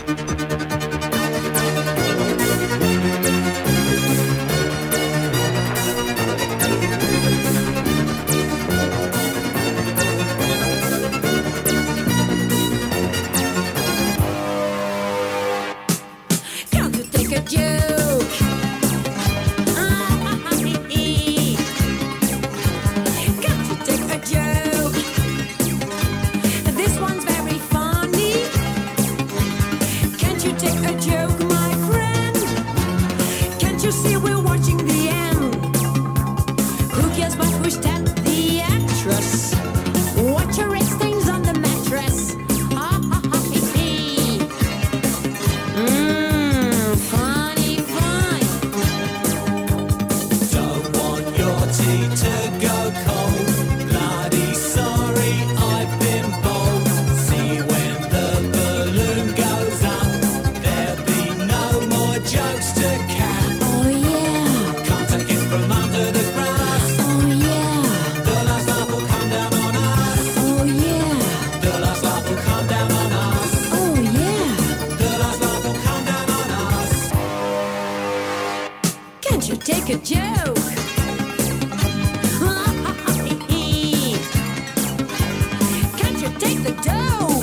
Can't you take a joke? Ah, can't you take a joke? This one's very funny. Can't you take a joke, my friend? Can't you see we're watching the end? Who cares but who stabbed the actress? Watch your red stains on the mattress. Ah, ha, ha, hee, hee. Mmm, funny, fun. Don't want your tea to go cold. Bloody sorry, I've been bold. See when the balloon goes up, there'll be no more jokes to cap. Oh yeah, Can't take it from under the grass. oh yeah, The last laugh will come down on us. oh yeah, The last laugh will come down on us. oh yeah. The last laugh will come down on us. Can't you take a joke? Can't you take the dough?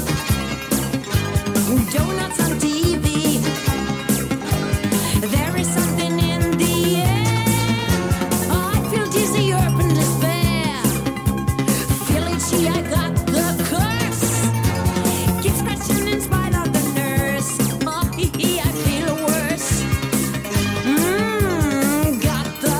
Donuts on T V. There is something in the air. I feel dizzy, urban despair. Feel itchy, I got the curse. Keep scratching in spite of the nurse. Oh, I feel worse. Mmm, got the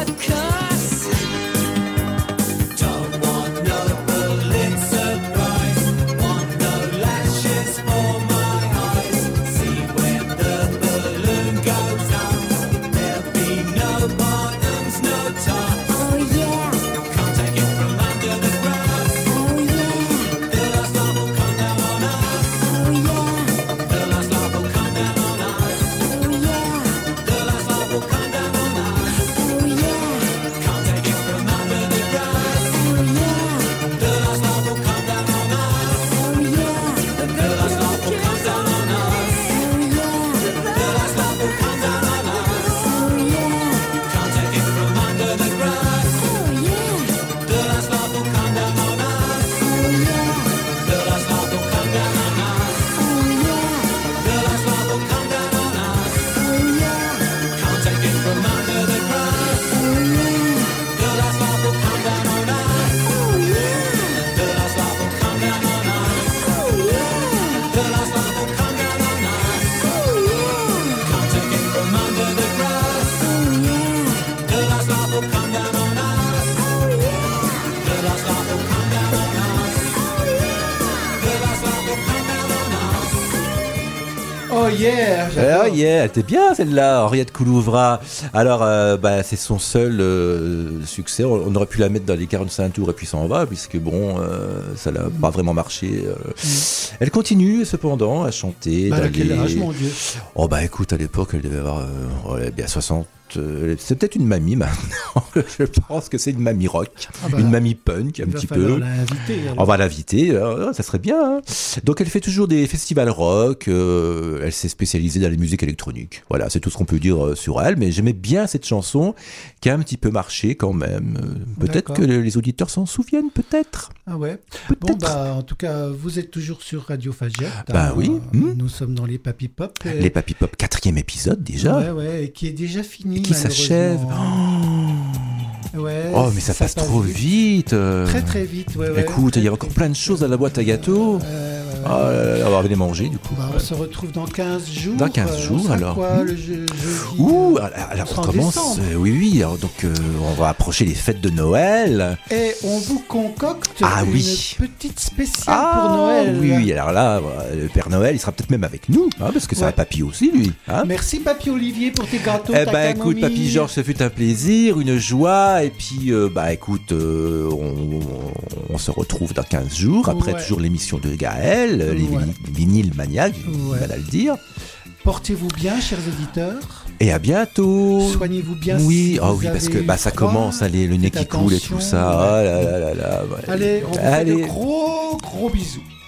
yeah, Ah j'adore. yeah, elle était bien celle-là, Henriette Coulouvra. Alors, euh, bah, c'est son seul euh, succès. On, on aurait pu la mettre dans les quarante-cinq tours et puis s'en va, puisque bon, euh, ça n'a pas vraiment marché. euh. Elle continue cependant à chanter. Bah, elle a dans quel les- âge, mon Dieu? Oh bah écoute, à l'époque, elle devait avoir euh, oh, elle est bien soixante. euh, C'est peut-être une mamie maintenant. Je pense que c'est une mamie rock, Ah bah, une mamie punk un Il va petit falloir peu. l'inviter. alors. On va l'inviter, euh, ça serait bien. hein. Donc elle fait toujours des festivals rock, euh, elle s'est spécialisée dans les musiques électroniques. Voilà, c'est tout ce qu'on peut dire euh, sur elle, mais j'aimais bien cette chanson qui a un petit peu marché quand même. Euh, Peut-être D'accord. que le- les auditeurs s'en souviennent, peut-être. Ah ouais. Peut-être. Bon, bah, en tout cas, vous êtes toujours sur Radio Fagette. Bah oui. Hmm. Nous sommes dans les Papy Pop. et- Les Papy Pop, quatrième épisode déjà. Ouais, ouais, et qui est déjà fini. Et qui s'achève. Oh. Ouais, Oh, mais ça, passe trop vite. euh. Très, très vite. Ouais, ouais, Écoute, très, il y a très encore vite. plein de choses à la boîte à gâteaux. Ouais, ouais, ouais. Oh là là là, on va venir manger du coup. Bah, on se retrouve dans quinze jours. Dans quinze Euh, jours, on sera alors. Quoi, Hmm. le jeu, jeudi, Ouh, euh, alors, alors, sera on en commence. décembre. euh, oui, oui. Alors, donc, euh, on va approcher les fêtes de Noël. Et on vous concocte Ah une oui. petite spéciale pour Noël. Oui, oui, alors là, voilà, le Père Noël, il sera peut-être même avec nous, hein, parce que c'est Ouais. un papy aussi, lui. Hein. Merci Papy Olivier pour tes gâteaux. Eh ta ben, écoute, camomille. papy Georges, ce fut un plaisir, une joie, et puis, euh, bah, écoute, euh, on, on se retrouve dans quinze jours, après Ouais. toujours l'émission de Gaël, euh, les Ouais. vini- vinyles maniaques, j'ai du Ouais. mal à le dire. Portez-vous bien, chers auditeurs. Et à bientôt. Soignez-vous bien. Oui, si ah vous oui, parce avez que eu bah, ça froid. commence, allez, le nez Faites qui coule et tout attention, ça. ouais. Ah là là là là. ouais. Allez, on vous fait Allez. de gros, gros bisous.